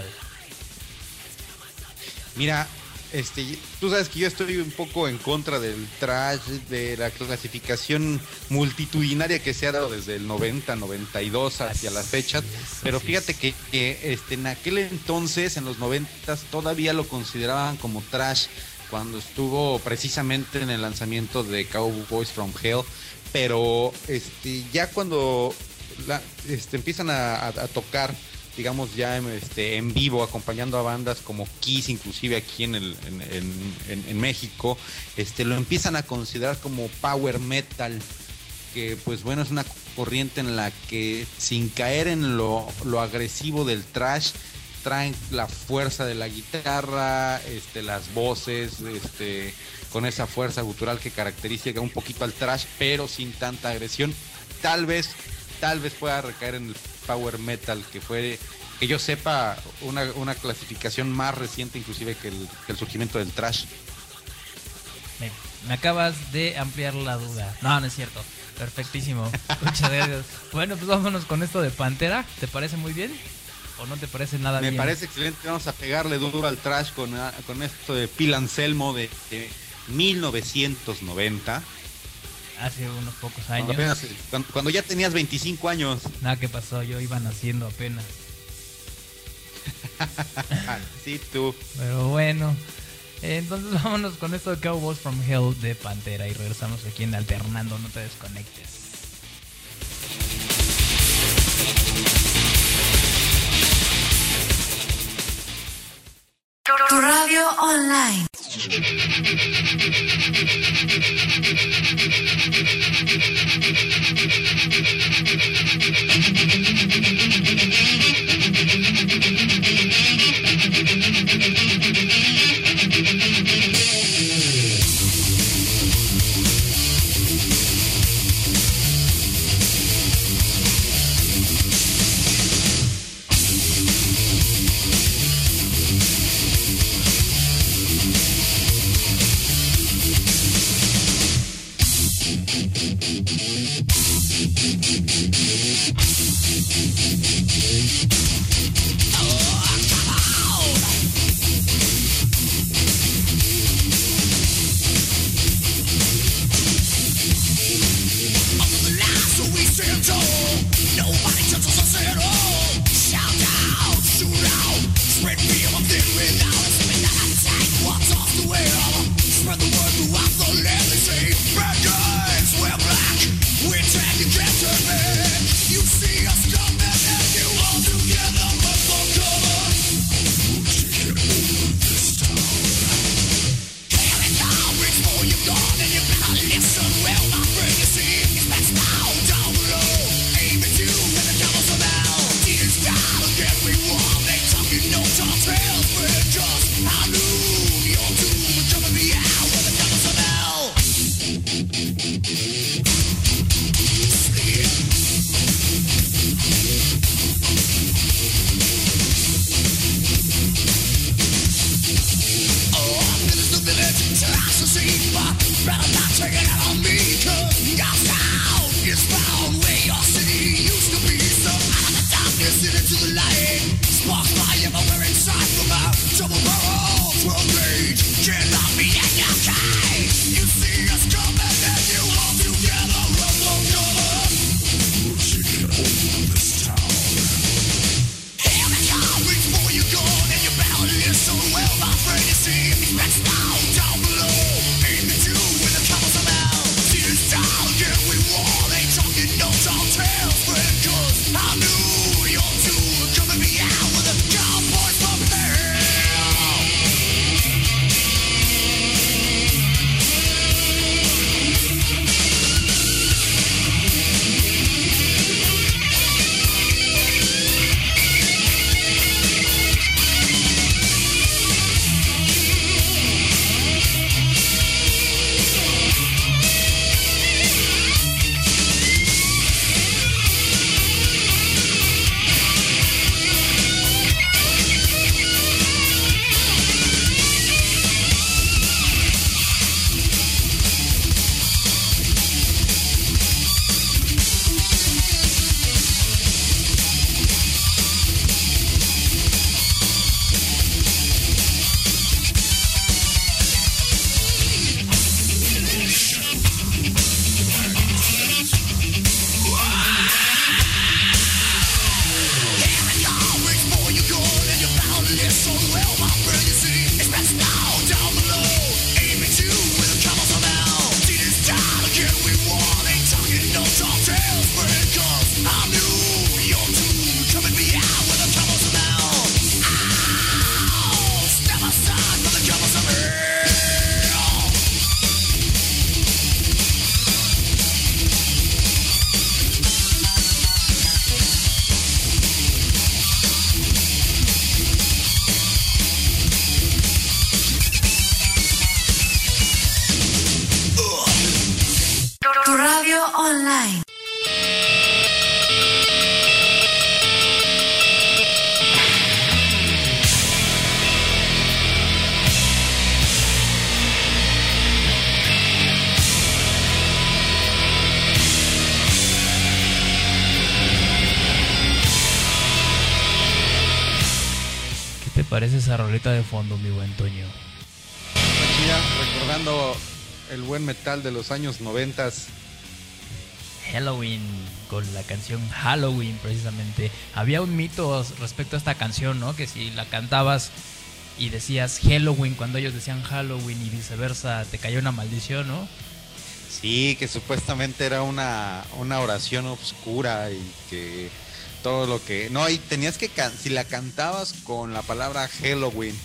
Mira, este, tú sabes que yo estoy un poco en contra del thrash, de la clasificación multitudinaria que se ha dado desde el noventa, noventa y dos hacia la fecha. Pero fíjate que, que este, en aquel entonces, en los noventas, todavía lo consideraban como thrash, cuando estuvo precisamente en el lanzamiento de Cowboys from Hell. Pero este, ya cuando la, este, empiezan a, a, a tocar, digamos ya este, en vivo, acompañando a bandas como Kiss, inclusive aquí en, el, en, en, en, en México, este, lo empiezan a considerar como power metal, que pues bueno, es una corriente en la que, sin caer en lo, lo agresivo del thrash, traen la fuerza de la guitarra, este, las voces, este, con esa fuerza gutural que caracteriza un poquito al thrash, pero sin tanta agresión. Tal vez, tal vez pueda recaer en el power metal, que fue, que yo sepa, una, una clasificación más reciente inclusive que el, que el surgimiento del thrash. Me, me acabas de ampliar la duda. No, no es cierto. Perfectísimo. Muchas gracias. Bueno, pues vámonos con esto de Pantera. ¿Te parece muy bien? ¿O no te parece nada Me bien? Me parece excelente. Vamos a pegarle duro al trash con, con esto de Phil Anselmo de, de mil novecientos noventa. Hace unos pocos años. Cuando, apenas, cuando, cuando ya tenías veinticinco años. Nada, ¿qué pasó? Yo iba naciendo apenas. Sí, tú. Pero bueno. Entonces vámonos con esto de Cowboys from Hell de Pantera y regresamos aquí en Alternando, no te desconectes. Tu radio online. Online. parece esa rolita de fondo, mi buen Toño? Chida, recordando el buen metal de los años noventas. Halloween, con la canción Halloween precisamente. Había un mito respecto a esta canción, ¿no? Que si la cantabas y decías Halloween cuando ellos decían Halloween y viceversa, te cayó una maldición, ¿no? Sí, que supuestamente era una, una oración oscura y que todo lo que... No, y tenías que... Can... Si la cantabas con la palabra Halloween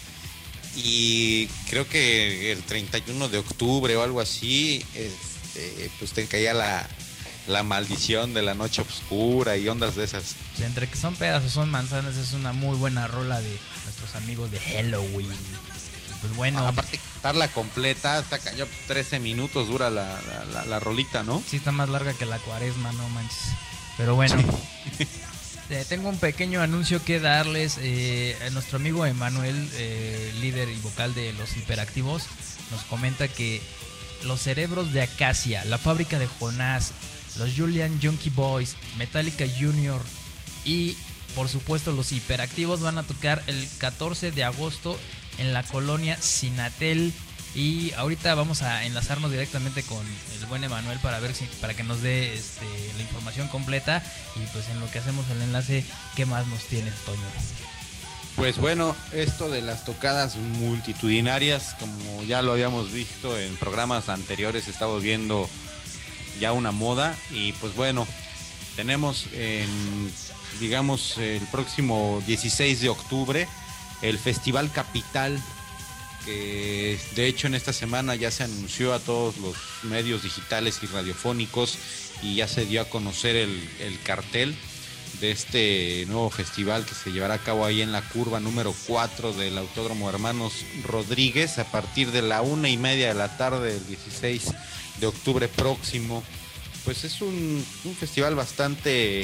y creo que el treinta y uno de octubre o algo así, este, pues te caía la, la maldición de la noche oscura y ondas de esas. Sí, entre que son pedas o son manzanas, es una muy buena rola de nuestros amigos de Halloween. Pues bueno. Ah, aparte de cantarla completa, hasta cayó trece minutos dura la, la, la, la rolita, ¿no? Sí, está más larga que la cuaresma, no manches. Pero bueno, sí. eh, tengo un pequeño anuncio que darles. Eh, a nuestro amigo Emanuel, eh, líder y vocal de Los Hiperactivos, nos comenta que los Cerebros de Acacia, la Fábrica de Jonás, los Julian Junkie Boys, Metallica Junior y por supuesto los Hiperactivos van a tocar el catorce de agosto en la colonia Sinatel. Y ahorita vamos a enlazarnos directamente con el buen Emanuel para ver si, para que nos dé este, la información completa. Y pues en lo que hacemos el enlace, ¿qué más nos tienes, Toño? Pues bueno, esto de las tocadas multitudinarias, como ya lo habíamos visto en programas anteriores, estamos viendo ya una moda. Y pues bueno, tenemos en, digamos, el próximo dieciséis de octubre el Festival Capital, que de hecho en esta semana ya se anunció a todos los medios digitales y radiofónicos y ya se dio a conocer el, el cartel de este nuevo festival que se llevará a cabo ahí en la curva número cuatro del Autódromo Hermanos Rodríguez a partir de la una y media de la tarde del dieciséis de octubre próximo. Pues es un, un festival bastante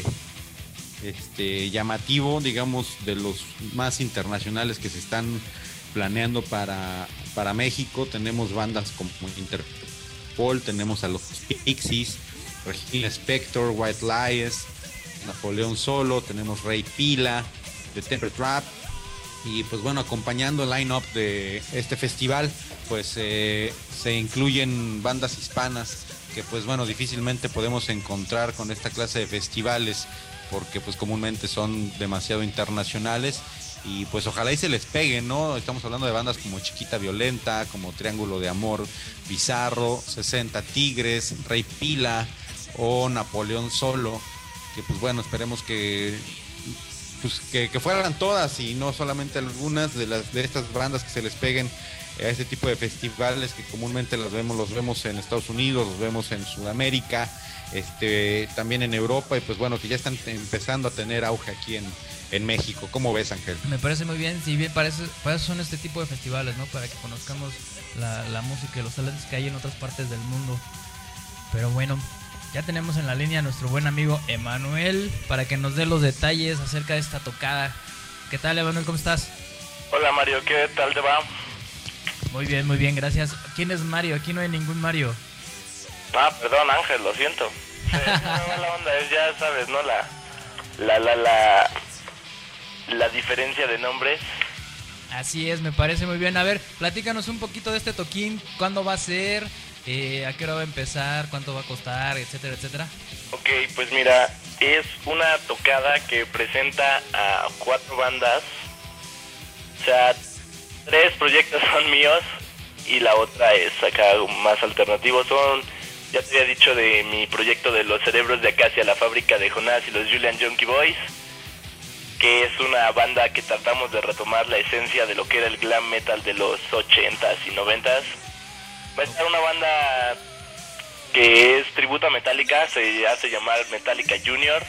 este, llamativo, digamos, de los más internacionales que se están planeando para, para México. Tenemos bandas como Interpol, tenemos a los Pixies, Regina Spector, White Lies, Napoleón Solo, tenemos Rey Pila, The Temper Trap. Y pues bueno, acompañando el line-up de este festival, pues eh, se incluyen bandas hispanas que pues bueno, difícilmente podemos encontrar con esta clase de festivales porque pues comúnmente son demasiado internacionales. Y pues ojalá y se les pegue, ¿no? Estamos hablando de bandas como Chiquita Violenta, como Triángulo de Amor, Bizarro, sesenta Tigres, Rey Pila o Napoleón Solo. Que pues bueno, esperemos que, pues, que, que fueran todas y no solamente algunas de las de estas bandas que se les peguen a este tipo de festivales que comúnmente los vemos, los vemos en Estados Unidos, los vemos en Sudamérica, este, también en Europa, y pues bueno, que ya están empezando a tener auge aquí en, en México. ¿Cómo ves, Ángel? Me parece muy bien, si bien para eso, para eso son este tipo de festivales, ¿no? Para que conozcamos la, la música y los talentos que hay en otras partes del mundo. Pero bueno, ya tenemos en la línea a nuestro buen amigo Emanuel para que nos dé los detalles acerca de esta tocada. ¿Qué tal, Emanuel? ¿Cómo estás? Hola, Mario, ¿qué tal te va? Muy bien, muy bien, gracias. ¿Quién es Mario? Aquí no hay ningún Mario. Ah, perdón, Ángel, lo siento. Sí, la onda es, ya sabes, ¿no? La, la, la, la, la diferencia de nombres. Así es, me parece muy bien. A ver, platícanos un poquito de este toquín. ¿Cuándo va a ser? Eh, ¿A qué hora va a empezar? ¿Cuánto va a costar? Etcétera, etcétera. Ok, pues mira, es una tocada que presenta a cuatro bandas. O sea, tres proyectos son míos y la otra es acá más alternativo. Son, ya te había dicho, de mi proyecto de Los Cerebros de Acacia, la Fábrica de Jonás y los Julian Junkie Boys, que es una banda que tratamos de retomar la esencia de lo que era el glam metal de los ochentas y noventas. Va a estar una banda que es tributo a Metallica, se hace llamar Metallica Junior.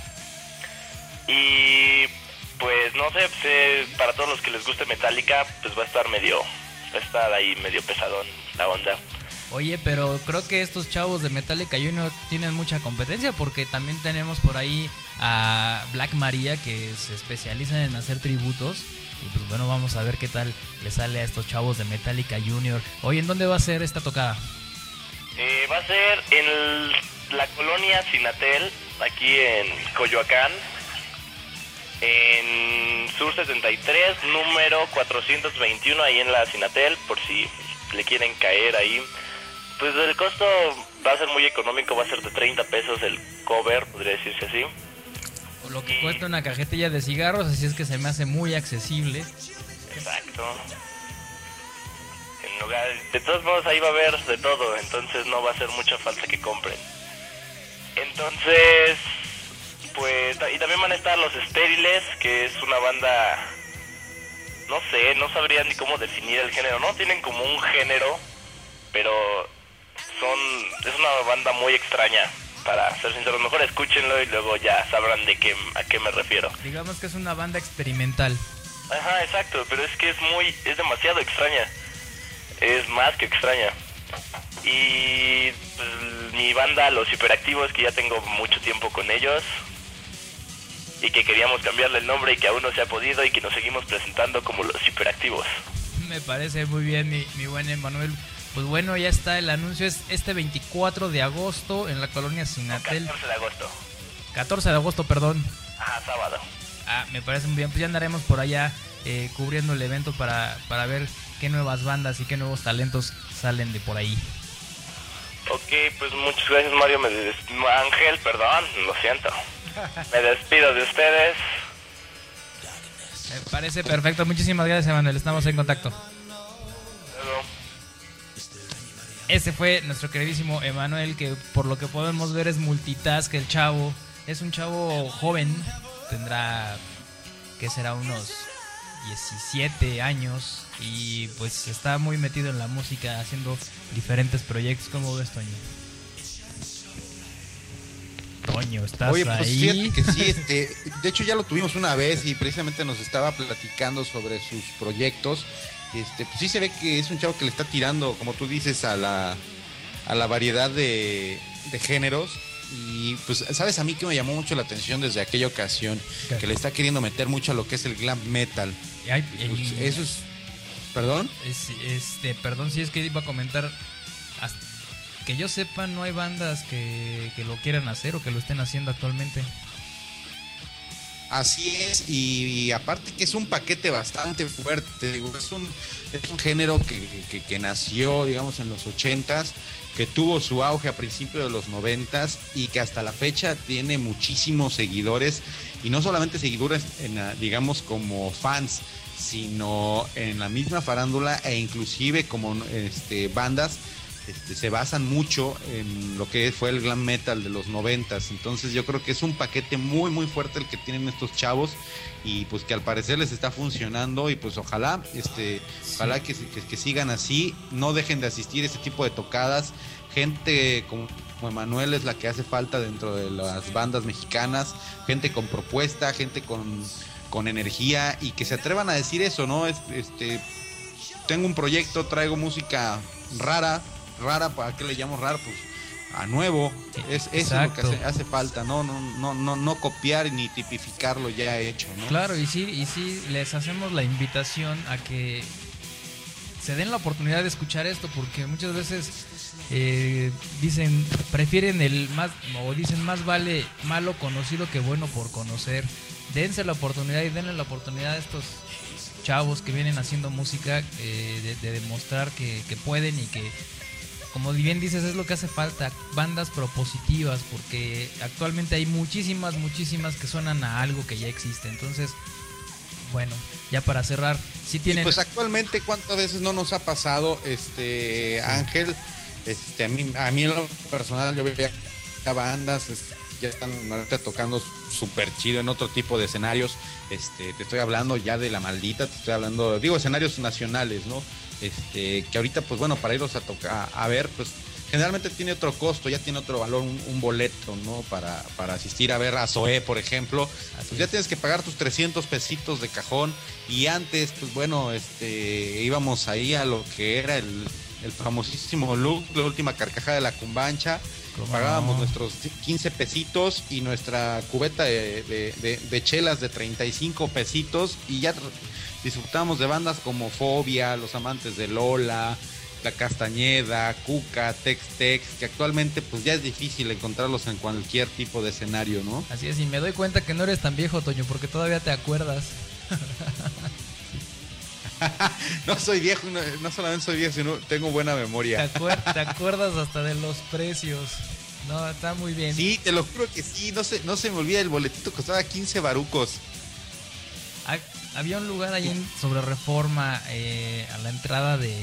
Y pues no sé, pues, eh, para todos los que les guste Metallica, pues va a estar medio, va a estar ahí medio pesadón la onda. Oye, pero creo que estos chavos de Metallica Junior tienen mucha competencia, porque también tenemos por ahí a Black Maria, que se especializan en hacer tributos. Y pues bueno, vamos a ver qué tal le sale a estos chavos de Metallica Junior. Oye, ¿en dónde va a ser esta tocada? Eh, va a ser en la colonia Sinatel, aquí en Coyoacán. En Sur setenta y tres, número cuatrocientos veintiuno, ahí en la Cinatel, por si le quieren caer ahí. Pues el costo va a ser muy económico, va a ser de treinta pesos el cover, podría decirse así. O lo que cuesta una cajetilla de cigarros, así es que se me hace muy accesible. Exacto. En lugar, de todos modos ahí va a haber de todo, entonces no va a hacer mucha falta que compren. Entonces, pues, y también van a estar Los Estériles, que es una banda, no sé, no sabría ni cómo definir el género, no tienen como un género, pero son, es una banda muy extraña, para ser sincero. Mejor escúchenlo y luego ya sabrán de qué, a qué me refiero. Digamos que es una banda experimental. Ajá, exacto, pero es que es muy, es demasiado extraña, es más que extraña. Y pues, mi banda, Los Hiperactivos, que ya tengo mucho tiempo con ellos y que queríamos cambiarle el nombre y que aún no se ha podido y que nos seguimos presentando como Los Hiperactivos. Me parece muy bien, mi, mi buen Emanuel. Pues bueno, ya está, el anuncio es este veinticuatro de agosto en la colonia Cinatel. catorce de agosto. catorce de agosto, perdón. Ajá, sábado. Ah, me parece muy bien, pues ya andaremos por allá eh, cubriendo el evento para, para ver qué nuevas bandas y qué nuevos talentos salen de por ahí. Ok, pues muchas gracias, Mario. Me des... Ángel, perdón, lo siento. Me despido de ustedes. Me parece perfecto. Muchísimas gracias, Emanuel. Estamos en contacto. Luego. Este fue nuestro queridísimo Emanuel, que por lo que podemos ver es multitask, el chavo. Es un chavo joven. Tendrá, ¿qué será? Unos diecisiete años. Y pues está muy metido en la música, haciendo diferentes proyectos. ¿Cómo ves, Toño? Toño, ¿estás Oye, pues ahí? fíjate que sí, este, de hecho ya lo tuvimos una vez y precisamente nos estaba platicando sobre sus proyectos. Este, pues sí se ve que es un chavo que le está tirando, como tú dices, a la, a la variedad de, de géneros. Y pues, ¿sabes a mí que me llamó mucho la atención desde aquella ocasión? ¿Qué? Que le está queriendo meter mucho a lo que es el glam metal. Ay, Pues, y- eso es... ¿Perdón? Es- este, perdón si es que iba a comentar. Hasta que yo sepa, no hay bandas que, que lo quieran hacer o que lo estén haciendo actualmente. Así es, y, y aparte que es un paquete bastante fuerte, digo, es un, es un género que, que, que nació, digamos, en los ochentas, que tuvo su auge a principios de los noventas y que hasta la fecha tiene muchísimos seguidores, y no solamente seguidores, en, la- digamos, como fans, sino en la misma farándula e inclusive como este, bandas. Este, se basan mucho en lo que fue el glam metal de los noventas. Entonces yo creo que es un paquete muy muy fuerte el que tienen estos chavos y pues que al parecer les está funcionando y pues ojalá este sí. ojalá que, que, que sigan así, no dejen de asistir a este tipo de tocadas. Gente como, como Emanuel es la que hace falta dentro de las bandas mexicanas, gente con propuesta, gente con, con energía y que se atrevan a decir eso, ¿no? Es, este, tengo un proyecto, traigo música rara, rara, ¿para qué le llamo raro? Pues a nuevo, es, eso es lo que hace, hace falta, ¿no? No, no, no, no copiar ni tipificar lo ya hecho, ¿no? Claro, y sí, y sí les hacemos la invitación a que se den la oportunidad de escuchar esto, porque muchas veces eh, dicen, prefieren el más, o dicen más vale malo conocido que bueno por conocer. Dense la oportunidad y denle la oportunidad a estos chavos que vienen haciendo música, eh, de, de demostrar que, que pueden y que, como bien dices, es lo que hace falta, bandas propositivas, porque actualmente hay muchísimas, muchísimas que suenan a algo que ya existe. Entonces, bueno, ya para cerrar, si tienen... Y pues actualmente, ¿cuántas veces no nos ha pasado, este Ángel? Este, a mí, a mí en lo personal, yo veía bandas, este, ya están ahorita tocando súper chido en otro tipo de escenarios. Este, te estoy hablando ya de La Maldita, te estoy hablando, digo, escenarios nacionales, ¿no? Este, que ahorita, pues bueno, para irlos a tocar, a ver, pues generalmente tiene otro costo, ya tiene otro valor, un, un boleto, ¿no? Para, para asistir a ver a Zoé, por ejemplo, pues ya tienes que pagar tus trescientos pesitos de cajón, y antes, pues bueno, este, íbamos ahí a lo que era el, el famosísimo look, la última carcajada de la cumbancha, pagábamos no? nuestros quince pesitos y nuestra cubeta de, de, de, de chelas de treinta y cinco pesitos, y ya disfrutamos de bandas como Fobia, Los Amantes de Lola, La Castañeda, Cuca, Tex-Tex, que actualmente pues ya es difícil encontrarlos en cualquier tipo de escenario, ¿no? Así es, y me doy cuenta que no eres tan viejo, Toño, porque todavía te acuerdas. No soy viejo, no, no solamente soy viejo, sino tengo buena memoria. Te, acuer- te acuerdas hasta de los precios. No, está muy bien. Sí, te lo juro que sí, no se, no se me olvida, el boletito costaba quince barucos. Ha- había un lugar ahí en, sobre Reforma, eh, a la entrada de,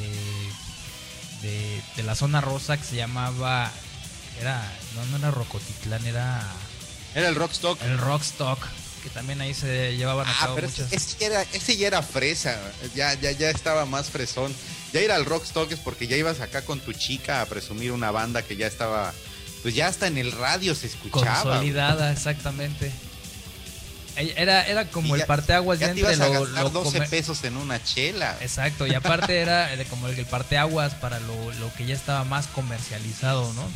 de de la zona rosa, que se llamaba, era, no, no era Rocotitlán, era... Era el Rockstock. El Rockstock, que también ahí se llevaban a Ah, cabo pero muchas... ese, ese, ya era, ese ya era fresa, ya, ya, ya estaba más fresón. Ya ir al Rockstock es porque ya ibas acá con tu chica a presumir una banda que ya estaba, pues ya hasta en el radio se escuchaba. Consolidada, exactamente. Era, era como ya, el parteaguas ya ya te entre ibas a lo, gastar lo doce come... pesos en una chela. Exacto, y aparte era como el, el parteaguas para lo, lo que ya estaba más comercializado, ¿no?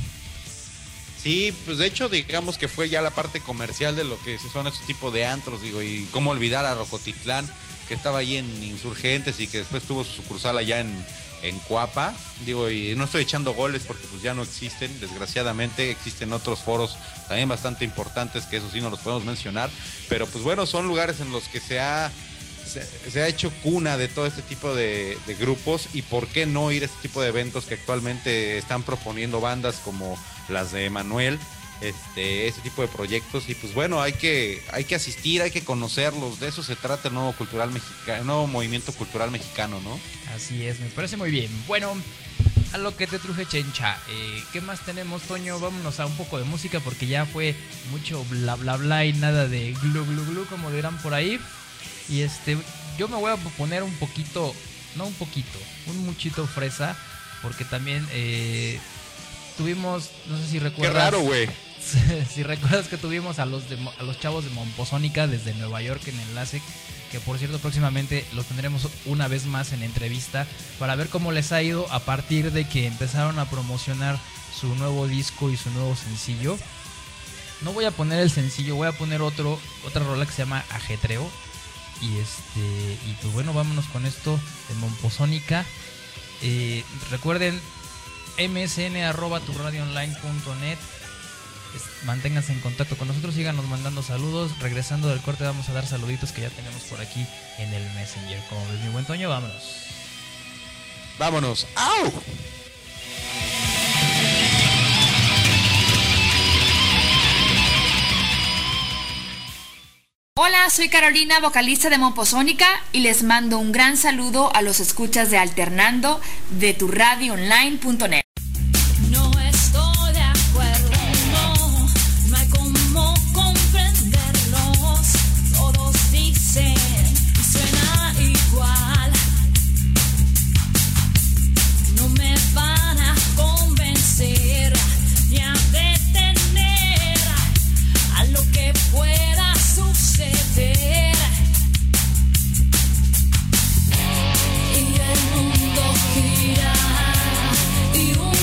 Sí, pues de hecho digamos que fue ya la parte comercial de lo que son estos tipos de antros, digo, y cómo olvidar a Rocotitlán, que estaba ahí en Insurgentes y que después tuvo su sucursal allá en, en Cuapa, digo, y no estoy echando goles porque pues ya no existen, desgraciadamente existen otros foros también bastante importantes que eso sí no los podemos mencionar, pero pues bueno, son lugares en los que se ha se, se ha hecho cuna de todo este tipo de, de grupos, y por qué no ir a este tipo de eventos que actualmente están proponiendo bandas como las de Manuel, este, este tipo de proyectos, y pues bueno, hay que, hay que asistir, hay que conocerlos, de eso se trata el nuevo cultural mexicano, el nuevo movimiento cultural mexicano, ¿no? Así es, me parece muy bien. Bueno, a lo que te truje, Chencha, eh, ¿qué más tenemos, Toño? Vámonos a un poco de música porque ya fue mucho bla bla bla y nada de glu glu glu, como dirán por ahí. Y este, yo me voy a poner un poquito, no un poquito, un muchito fresa, porque también eh, tuvimos, no sé si recuerdas. Qué raro, güey. Si recuerdas que tuvimos a los de, a los chavos de Momposónica desde Nueva York en Enlace, que por cierto próximamente los tendremos una vez más en entrevista para ver cómo les ha ido a partir de que empezaron a promocionar su nuevo disco y su nuevo sencillo. No voy a poner el sencillo, voy a poner otro, otra rola que se llama Ajetreo. Y este, y pues bueno, vámonos con esto de Momposónica. Eh, recuerden msn arroba tu radio online punto net. Manténganse en contacto con nosotros, síganos mandando saludos. Regresando del corte vamos a dar saluditos que ya tenemos por aquí en el Messenger. Como ves, mi buen Toño, vámonos. Vámonos. ¡Au! Hola, soy Carolina, vocalista de Momposónica, y les mando un gran saludo a los escuchas de Alternando de tu radio online punto net. No estoy de acuerdo, no, no hay cómo comprenderlos. Todos dicen y suena igual. No me van a convencer ni a detener a lo que pueda suceder. Y el mundo gira y un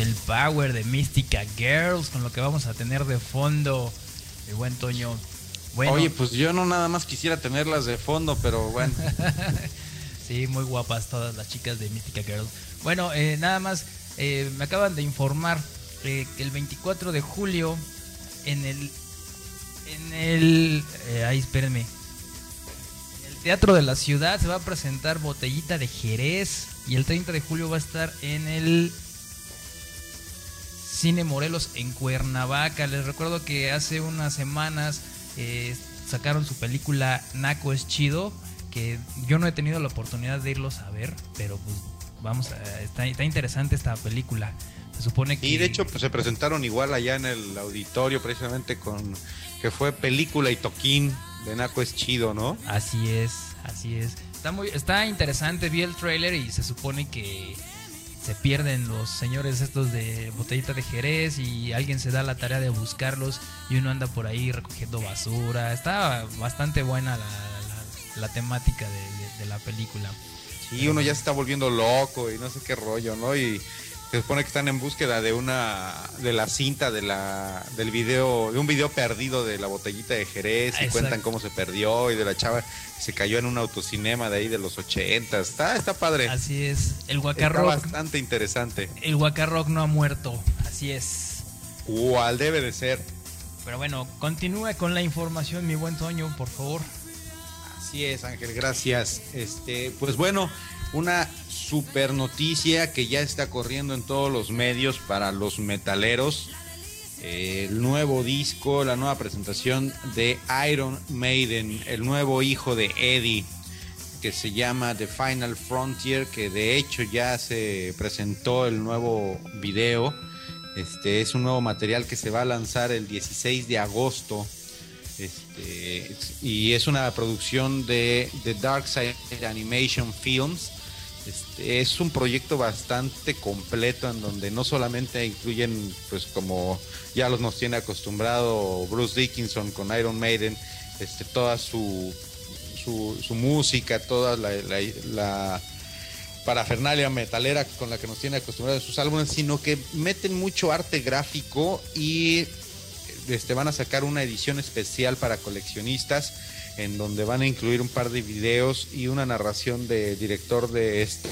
el power de Mystica Girls, con lo que vamos a tener de fondo, el buen Toño. Bueno. Oye, pues yo no nada más quisiera tenerlas de fondo, pero bueno. Sí, muy guapas todas las chicas de Mystica Girls. Bueno, eh, nada más, eh, me acaban de informar eh, que el veinticuatro de julio en el... En el... Eh, ahí, espérenme. En el Teatro de la Ciudad se va a presentar Botellita de Jerez. Y el treinta de julio va a estar en el Cine Morelos en Cuernavaca. Les recuerdo que hace unas semanas eh, sacaron su película Naco es Chido, que yo no he tenido la oportunidad de irlos a ver, pero pues vamos a, está, está interesante esta película. Se supone que... Y de hecho pues se presentaron igual allá en el auditorio, precisamente con que fue película y toquín de Naco es Chido, ¿no? Así es, así es. Está muy, está interesante, vi el trailer y se supone que se pierden los señores estos de Botellita de Jerez y alguien se da la tarea de buscarlos y uno anda por ahí recogiendo basura. Está bastante buena la, la, la temática de, de, de la película. Sí, uno ya se está volviendo loco y no sé qué rollo, ¿no? Y se supone que están en búsqueda de una de la cinta de la del video, de un video perdido de la Botellita de Jerez. Y Exacto. Cuentan cómo se perdió y de la chava que se cayó en un autocinema de ahí de los ochentas. Está, está padre. Así es. El Está Guacarrock. bastante interesante. El Guacarrock no ha muerto. Así es. Igual debe de ser. Pero bueno, continúa con la información, mi buen Toño, por favor. Así es, Ángel, gracias. Este, pues bueno, una super noticia que ya está corriendo en todos los medios para los metaleros. Eh, el nuevo disco, la nueva presentación de Iron Maiden, el nuevo hijo de Eddie, que se llama The Final Frontier, que de hecho ya se presentó el nuevo video. Este es un nuevo material que se va a lanzar el dieciséis de agosto. Este, y es una producción de The Dark Side Animation Films. Este, es un proyecto bastante completo en donde no solamente incluyen, pues como ya los nos tiene acostumbrado Bruce Dickinson con Iron Maiden, este, toda su, su, su música, toda la, la, la parafernalia metalera con la que nos tiene acostumbrados en sus álbumes, sino que meten mucho arte gráfico y este, van a sacar una edición especial para coleccionistas en donde van a incluir un par de videos y una narración de director de esta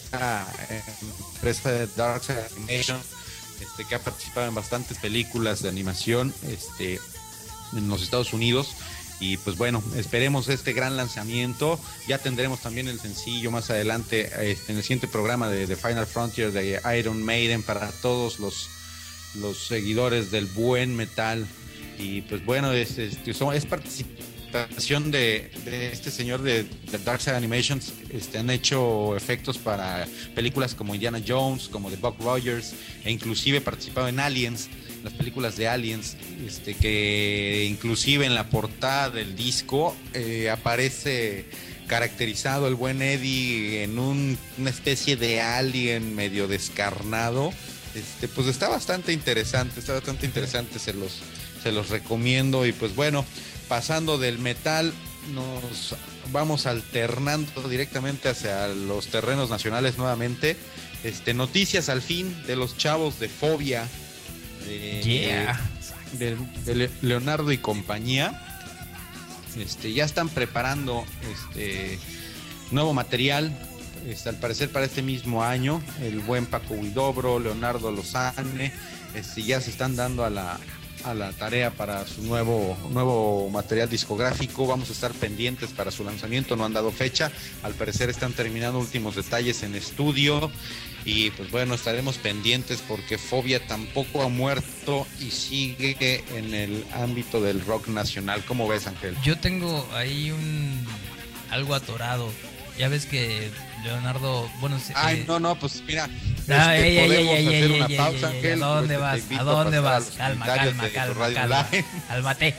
empresa de Dark Side Animation, este, que ha participado en bastantes películas de animación este, en los Estados Unidos. Y pues bueno, esperemos este gran lanzamiento. Ya tendremos también el sencillo más adelante este, en el siguiente programa de The Final Frontier de Iron Maiden para todos los, los seguidores del buen metal. Y pues bueno, es, es, es participación De, de este señor de, de Dark Side Animations. Este, han hecho efectos para películas como Indiana Jones, como The Buck Rogers, e inclusive participado en Aliens, las películas de Aliens, este, que inclusive en la portada del disco eh, aparece caracterizado el buen Eddie en un, una especie de alien medio descarnado. Este, pues está bastante interesante, está bastante interesante, se los, se los recomiendo. Y pues bueno, pasando del metal, nos vamos alternando directamente hacia los terrenos nacionales nuevamente. Este, noticias al fin de los chavos de Fobia, de, yeah. de, de, de Leonardo y compañía. Este, ya están preparando este nuevo material. Este, al parecer para este mismo año, el buen Paco Huidobro, Leonardo Lozane, este, ya se están dando a la a la tarea para su nuevo nuevo material discográfico. Vamos a estar pendientes para su lanzamiento, no han dado fecha, al parecer están terminando últimos detalles en estudio y pues bueno, estaremos pendientes porque Fobia tampoco ha muerto y sigue en el ámbito del rock nacional. ¿Cómo ves, Ángel? Yo tengo ahí un algo atorado. Ya ves que Leonardo, bueno, ay, eh, no, no, pues mira, ah, este, ey, ey, podemos ey, hacer ey, una ey, pausa, ey, Ángel. ¿a dónde pues, vas? te ¿A invito dónde pasar a vas? los Calma, comentarios calma, de tu calma, Radio calma. Online. Cálmate.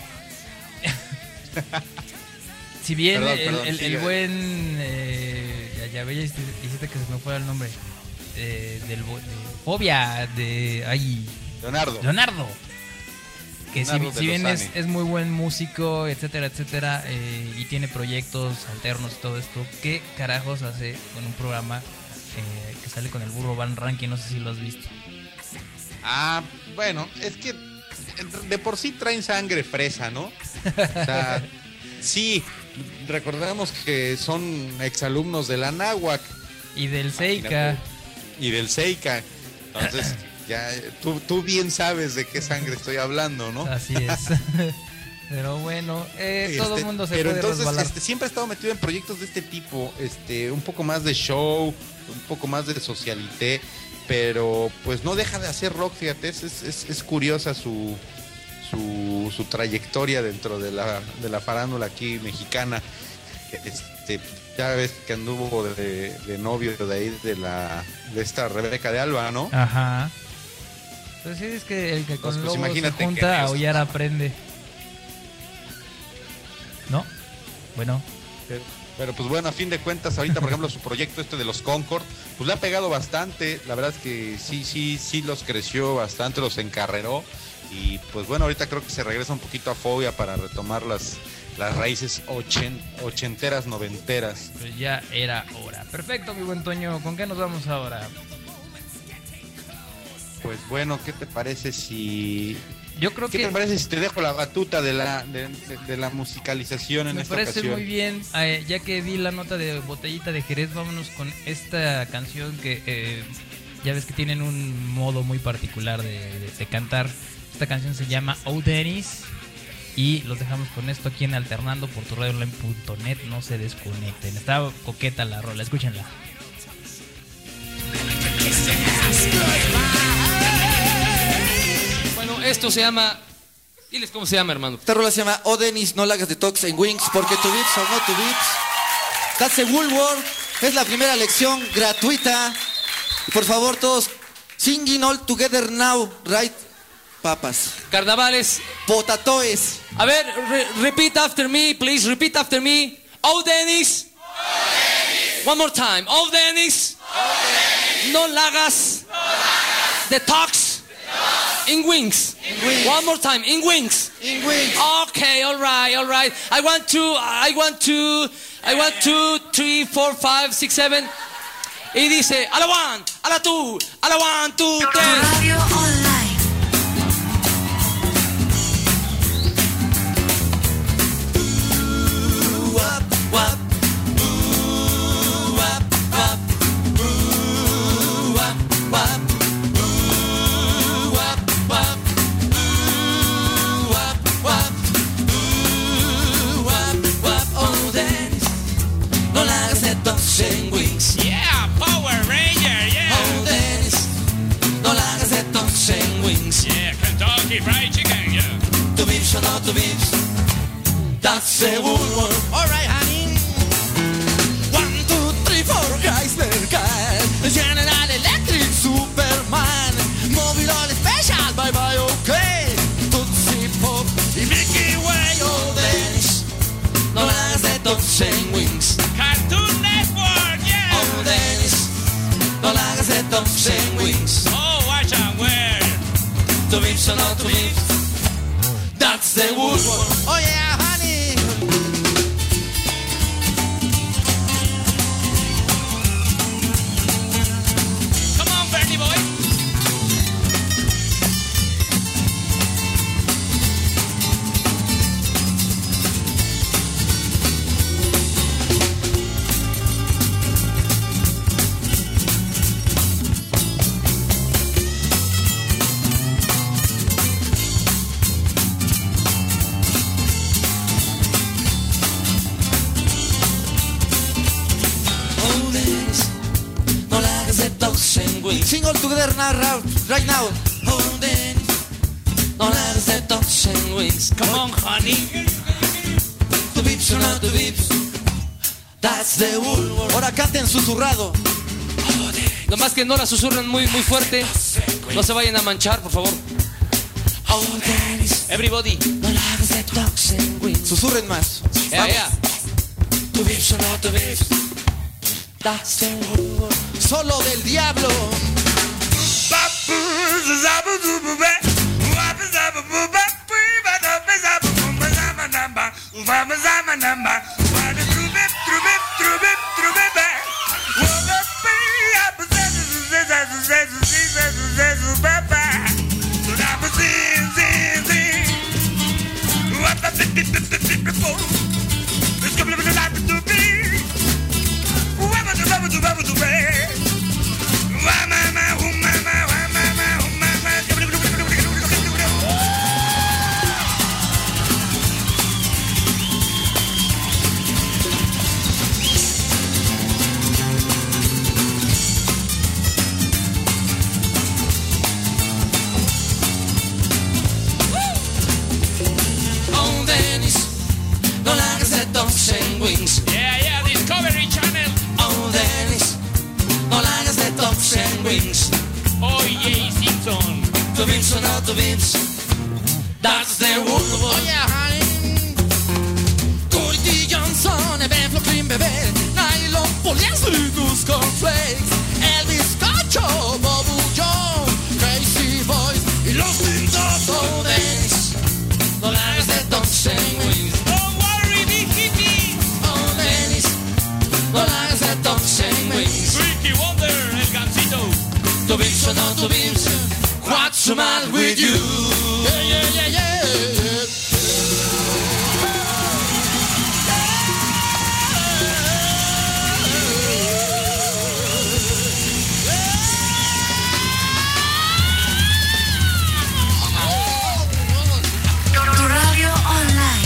Si bien Perdón, el, perdón, el, el sigue. buen eh, ya, ya veía, hiciste que se me fuera el nombre eh, del bo- de Fobia de ay Leonardo. Leonardo. Que si, Leonardo de si bien es, Lozane. es muy buen músico, etcétera, etcétera, eh, y tiene proyectos alternos y todo esto, ¿qué carajos hace con un programa eh, que sale con el burro Van Ranking? No sé si lo has visto. Ah, bueno, es que de por sí traen sangre fresa, ¿no? O sea, sí, recordamos que son exalumnos de la Anáhuac. Y del Seika. Y del Seika. Entonces, ya tú, tú bien sabes de qué sangre estoy hablando, ¿no? Así es. Pero bueno, eh, este, todo el mundo se pero puede entonces, resbalar. este, siempre he estado metido en proyectos de este tipo, este, un poco más de show, un poco más de socialité, pero pues no deja de hacer rock, fíjate, es, es, es curiosa su, su, su trayectoria dentro de la, de la farándula aquí mexicana. Este, ya ves que anduvo de, de novio de ahí de la de esta Rebeca de Alba, ¿no? Ajá. Pues sí, es que el que con pues, pues, lobos se imagínate junta que- a aullar aprende. ¿No? Bueno. Pero, pero, pues bueno, a fin de cuentas, ahorita por ejemplo su proyecto este de los Concord, pues le ha pegado bastante, la verdad es que sí, sí, sí los creció bastante, los encarreró y pues bueno, ahorita creo que se regresa un poquito a Fobia para retomar las, las raíces ochen, ochenteras, noventeras. Pues ya era hora. Perfecto, mi buen Toño, ¿con qué nos vamos ahora? Pues bueno, ¿qué te parece si... Yo creo ¿Qué que... te parece si te dejo la batuta de la, de, de- de la musicalización en Me esta parece ocasión? muy bien, eh, ya que di la nota de Botellita de Jerez, vámonos con esta canción que eh, ya ves que tienen un modo muy particular de, de- de cantar. Esta canción se llama Oh Dennis y los dejamos con esto aquí en Alternando por tu radio online punto net. No se desconecten, está coqueta la rola, escúchenla. Bueno, esto se llama... Diles cómo se llama, hermano. Esta rola se llama Oh Dennis, no la hagas de Tox en Wings, porque tu beats son no tu beats. That's a Woolworth, es la primera lección gratuita. Por favor, todos, singing all together now, right? Papas. Carnavales. Potatoes. A ver, re- repeat after me, please, repeat after me. Oh, Dennis. Oh, Dennis. One more time. Oh, Dennis. Oh, Dennis. No lagas. No lagas. The talks. In wings. In wings. One more time. In wings. In wings. Okay, all right, all right. I want to, I want to, I want two, three, four, five, six, seven. Y dice, a la one, a la two, a la one, two, three. Radio Online. No la hagas de Tox en Wings. Yeah, Power Ranger, yeah. Oh, Dennis, no la hagas de Tox en Wings. Yeah, Kentucky Fried Chicken, yeah. Tu beeps o no tu beeps, that's a Woolworth. All right, honey. One, two, three, four, Chrysler Car, General Electric, Superman, Mobile All Special, bye bye, okay. Tootsie Pop y Mickey Way. Oh, Dennis, no la hagas de Tox en Wings. Cartoon Network, yeah. Oh, Dennis, no la hagas de Tox en Wings. Oh, watch out, where? Tu beeps o no tu beeps, that's the Woolworth. Oh yeah, honey. Come on, Bernie boy. Oh, Dennis, no la hagas de Tox en Wings. Sing all together now, now, right now. Oh, Dennis, no la hagas de Tox en Wings. Come on, honey. Tu beeps o no tu beeps, that's the Woolworth. Ahora canten susurrado. Nomás que no la susurren muy, muy fuerte. No se vayan a manchar, por favor. Oh, Dennis, Everybody. no la hagas de Tox en Wings. Susurren más. Yeah, Vamos. yeah. Tu beeps o no tu beeps, that's the Woolworth. Solo del diablo. ducks and wings. O J Simpson. The Vimps are not the Vimps. That's the rule. Oh yeah, honey. Cody T. Johnson, Ben Flocklin, bebé. Nylon, poliéster, cornflakes. Elvis Cocho, Bobo Joe, Crazy Boys y los Tintos. Oh, Dennis, no la hagas de ducks and wings. Oh, Worry, Big Hippie. Oh, Dennis, no la hagas de ducks and wings. Ricky Wonder, el gancito. The Vimps are not the Vimps. What's the matter with you? Yeah, yeah, yeah, yeah. Tu radio online.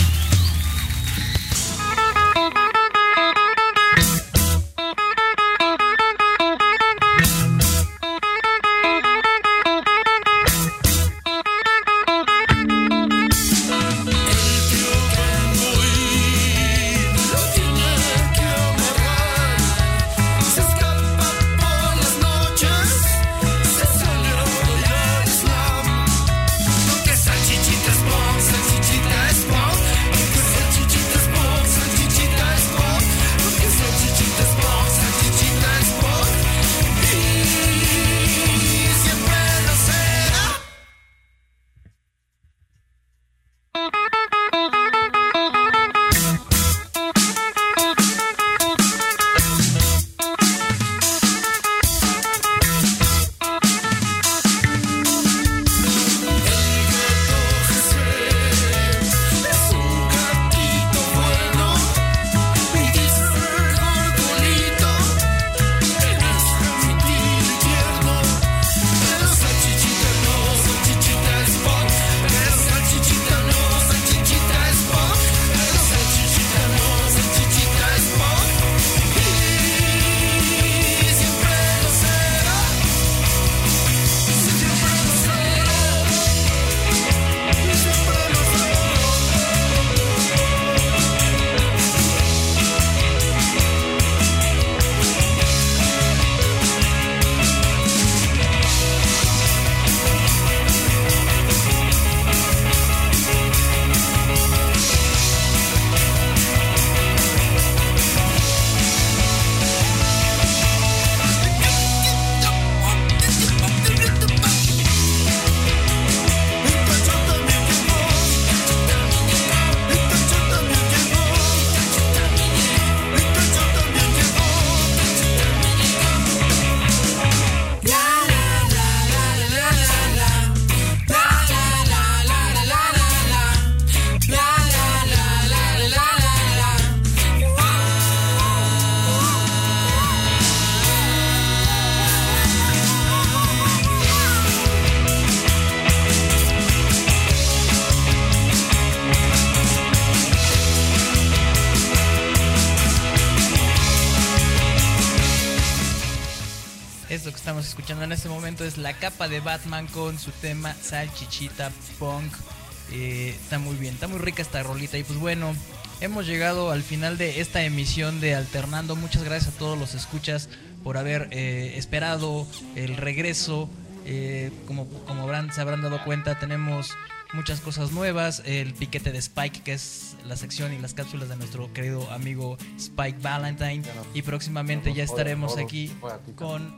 Esto que estamos escuchando en este momento es La Capa de Batman con su tema Salchichita Punk. Eh, está muy bien, está muy rica esta rolita. Y pues bueno, hemos llegado al final de esta emisión de Alternando. Muchas gracias a todos los escuchas por haber eh, esperado el regreso. Eh, como, como habrán, se habrán dado cuenta, tenemos muchas cosas nuevas. El piquete de Spike, que es la sección y las cápsulas de nuestro querido amigo Spike Valentine. Y próximamente ya estaremos aquí con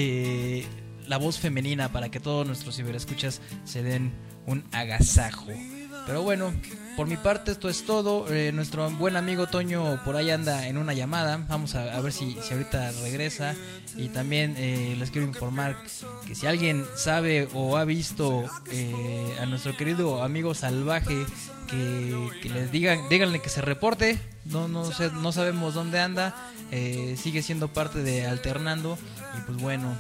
eh, la voz femenina para que todos nuestros ciberescuchas se den un agasajo. Pero bueno, por mi parte esto es todo. Eh, nuestro buen amigo Toño por ahí anda en una llamada. Vamos a, a ver si, si ahorita regresa. Y también eh, les quiero informar que si alguien sabe o ha visto eh, a nuestro querido amigo Salvaje, que, que les digan, díganle que se reporte. No, no, sé, no sabemos dónde anda. Eh, sigue siendo parte de Alternando. Y pues bueno,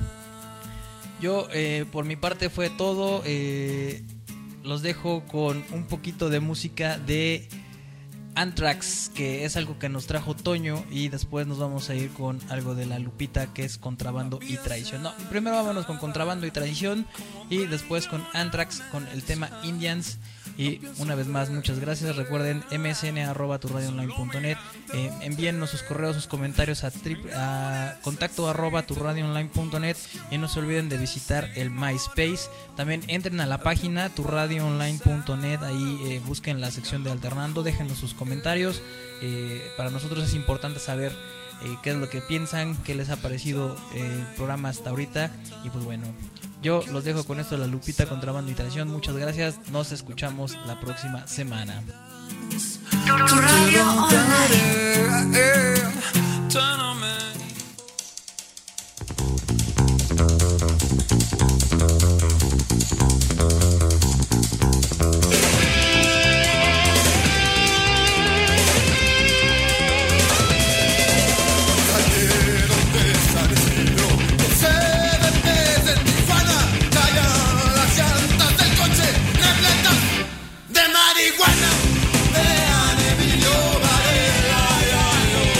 yo eh, por mi parte fue todo. Eh, los dejo con un poquito de música de Anthrax, que es algo que nos trajo Toño, y después nos vamos a ir con algo de la Lupita, que es Contrabando y Traición. No, primero vámonos con Contrabando y Traición y después con Anthrax con el tema Indians. Y una vez más, muchas gracias. Recuerden m s n arroba tu radio online punto net. Eh, envíennos sus correos, sus comentarios a, tri- a contacto arroba tu radio online punto net. Y no se olviden de visitar el MySpace. También entren a la página tu radio online punto net. Ahí eh, busquen la sección de Alternando, déjenos sus comentarios. Eh, para nosotros es importante saber eh, qué es lo que piensan, qué les ha parecido eh, el programa hasta ahorita. Y pues bueno, yo los dejo con esto de la Lupita Contrabando y Traición. Muchas gracias, nos escuchamos la próxima semana. Tu radio online. De marihuana, de Emilio Varela.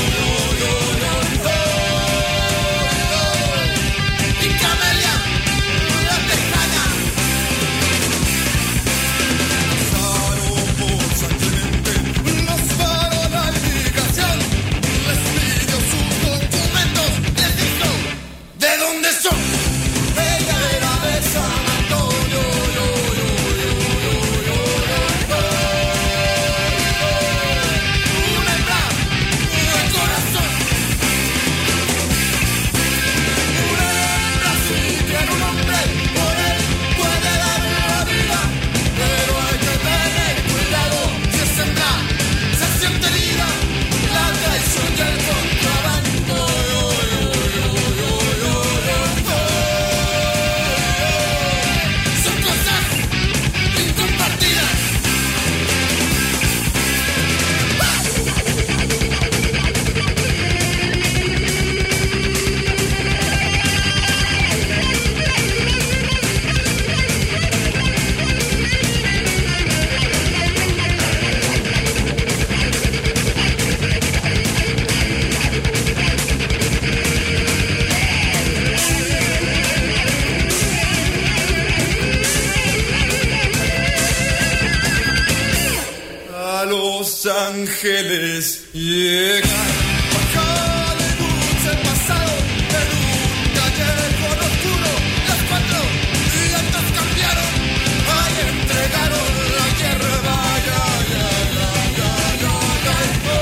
Los Ángeles llegan. Hollywood se pasaron en un callejón oscuro. Las cuatro llantas cambiaron. Ahí entregaron la hierba. Ya, ya, ya, ya, ya, ya,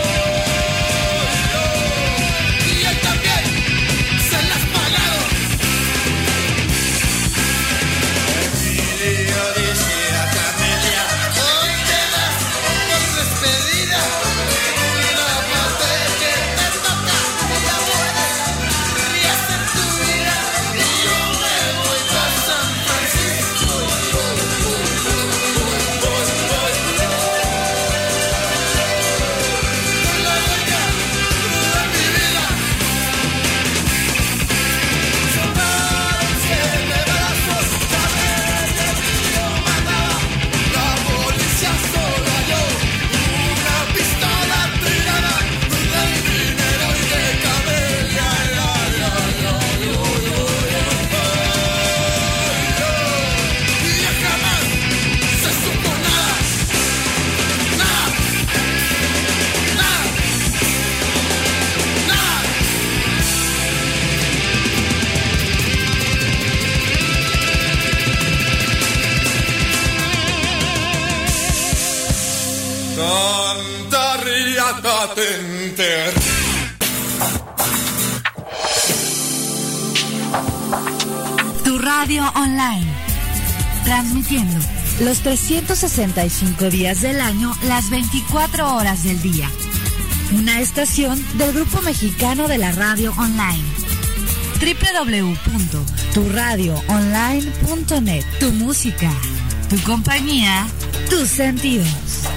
oh, oh. Y él también se las pagaron. Emilio dice a Camelia: hoy te das por despedida. Una parte que te toca, ya puedes rehacer tu vida. Y yo me voy para San Francisco. La boca de mi vida. Sonaron siete balazos, Camelia lo mataba. La policía solo halló una pistola tirada del dinero y de Camelia. La, la, la, yo, yo, yo, oh, y ya jamás se supo nada. Nada. Nada. Nada. Santa Riata Tenter. Tu radio online. Transmitiendo los trescientos sesenta y cinco días del año, las veinticuatro horas del día. Una estación del Grupo Mexicano de la Radio Online. doble u doble u doble u punto tu radio online punto net. Tu música, tu compañía, tus sentidos.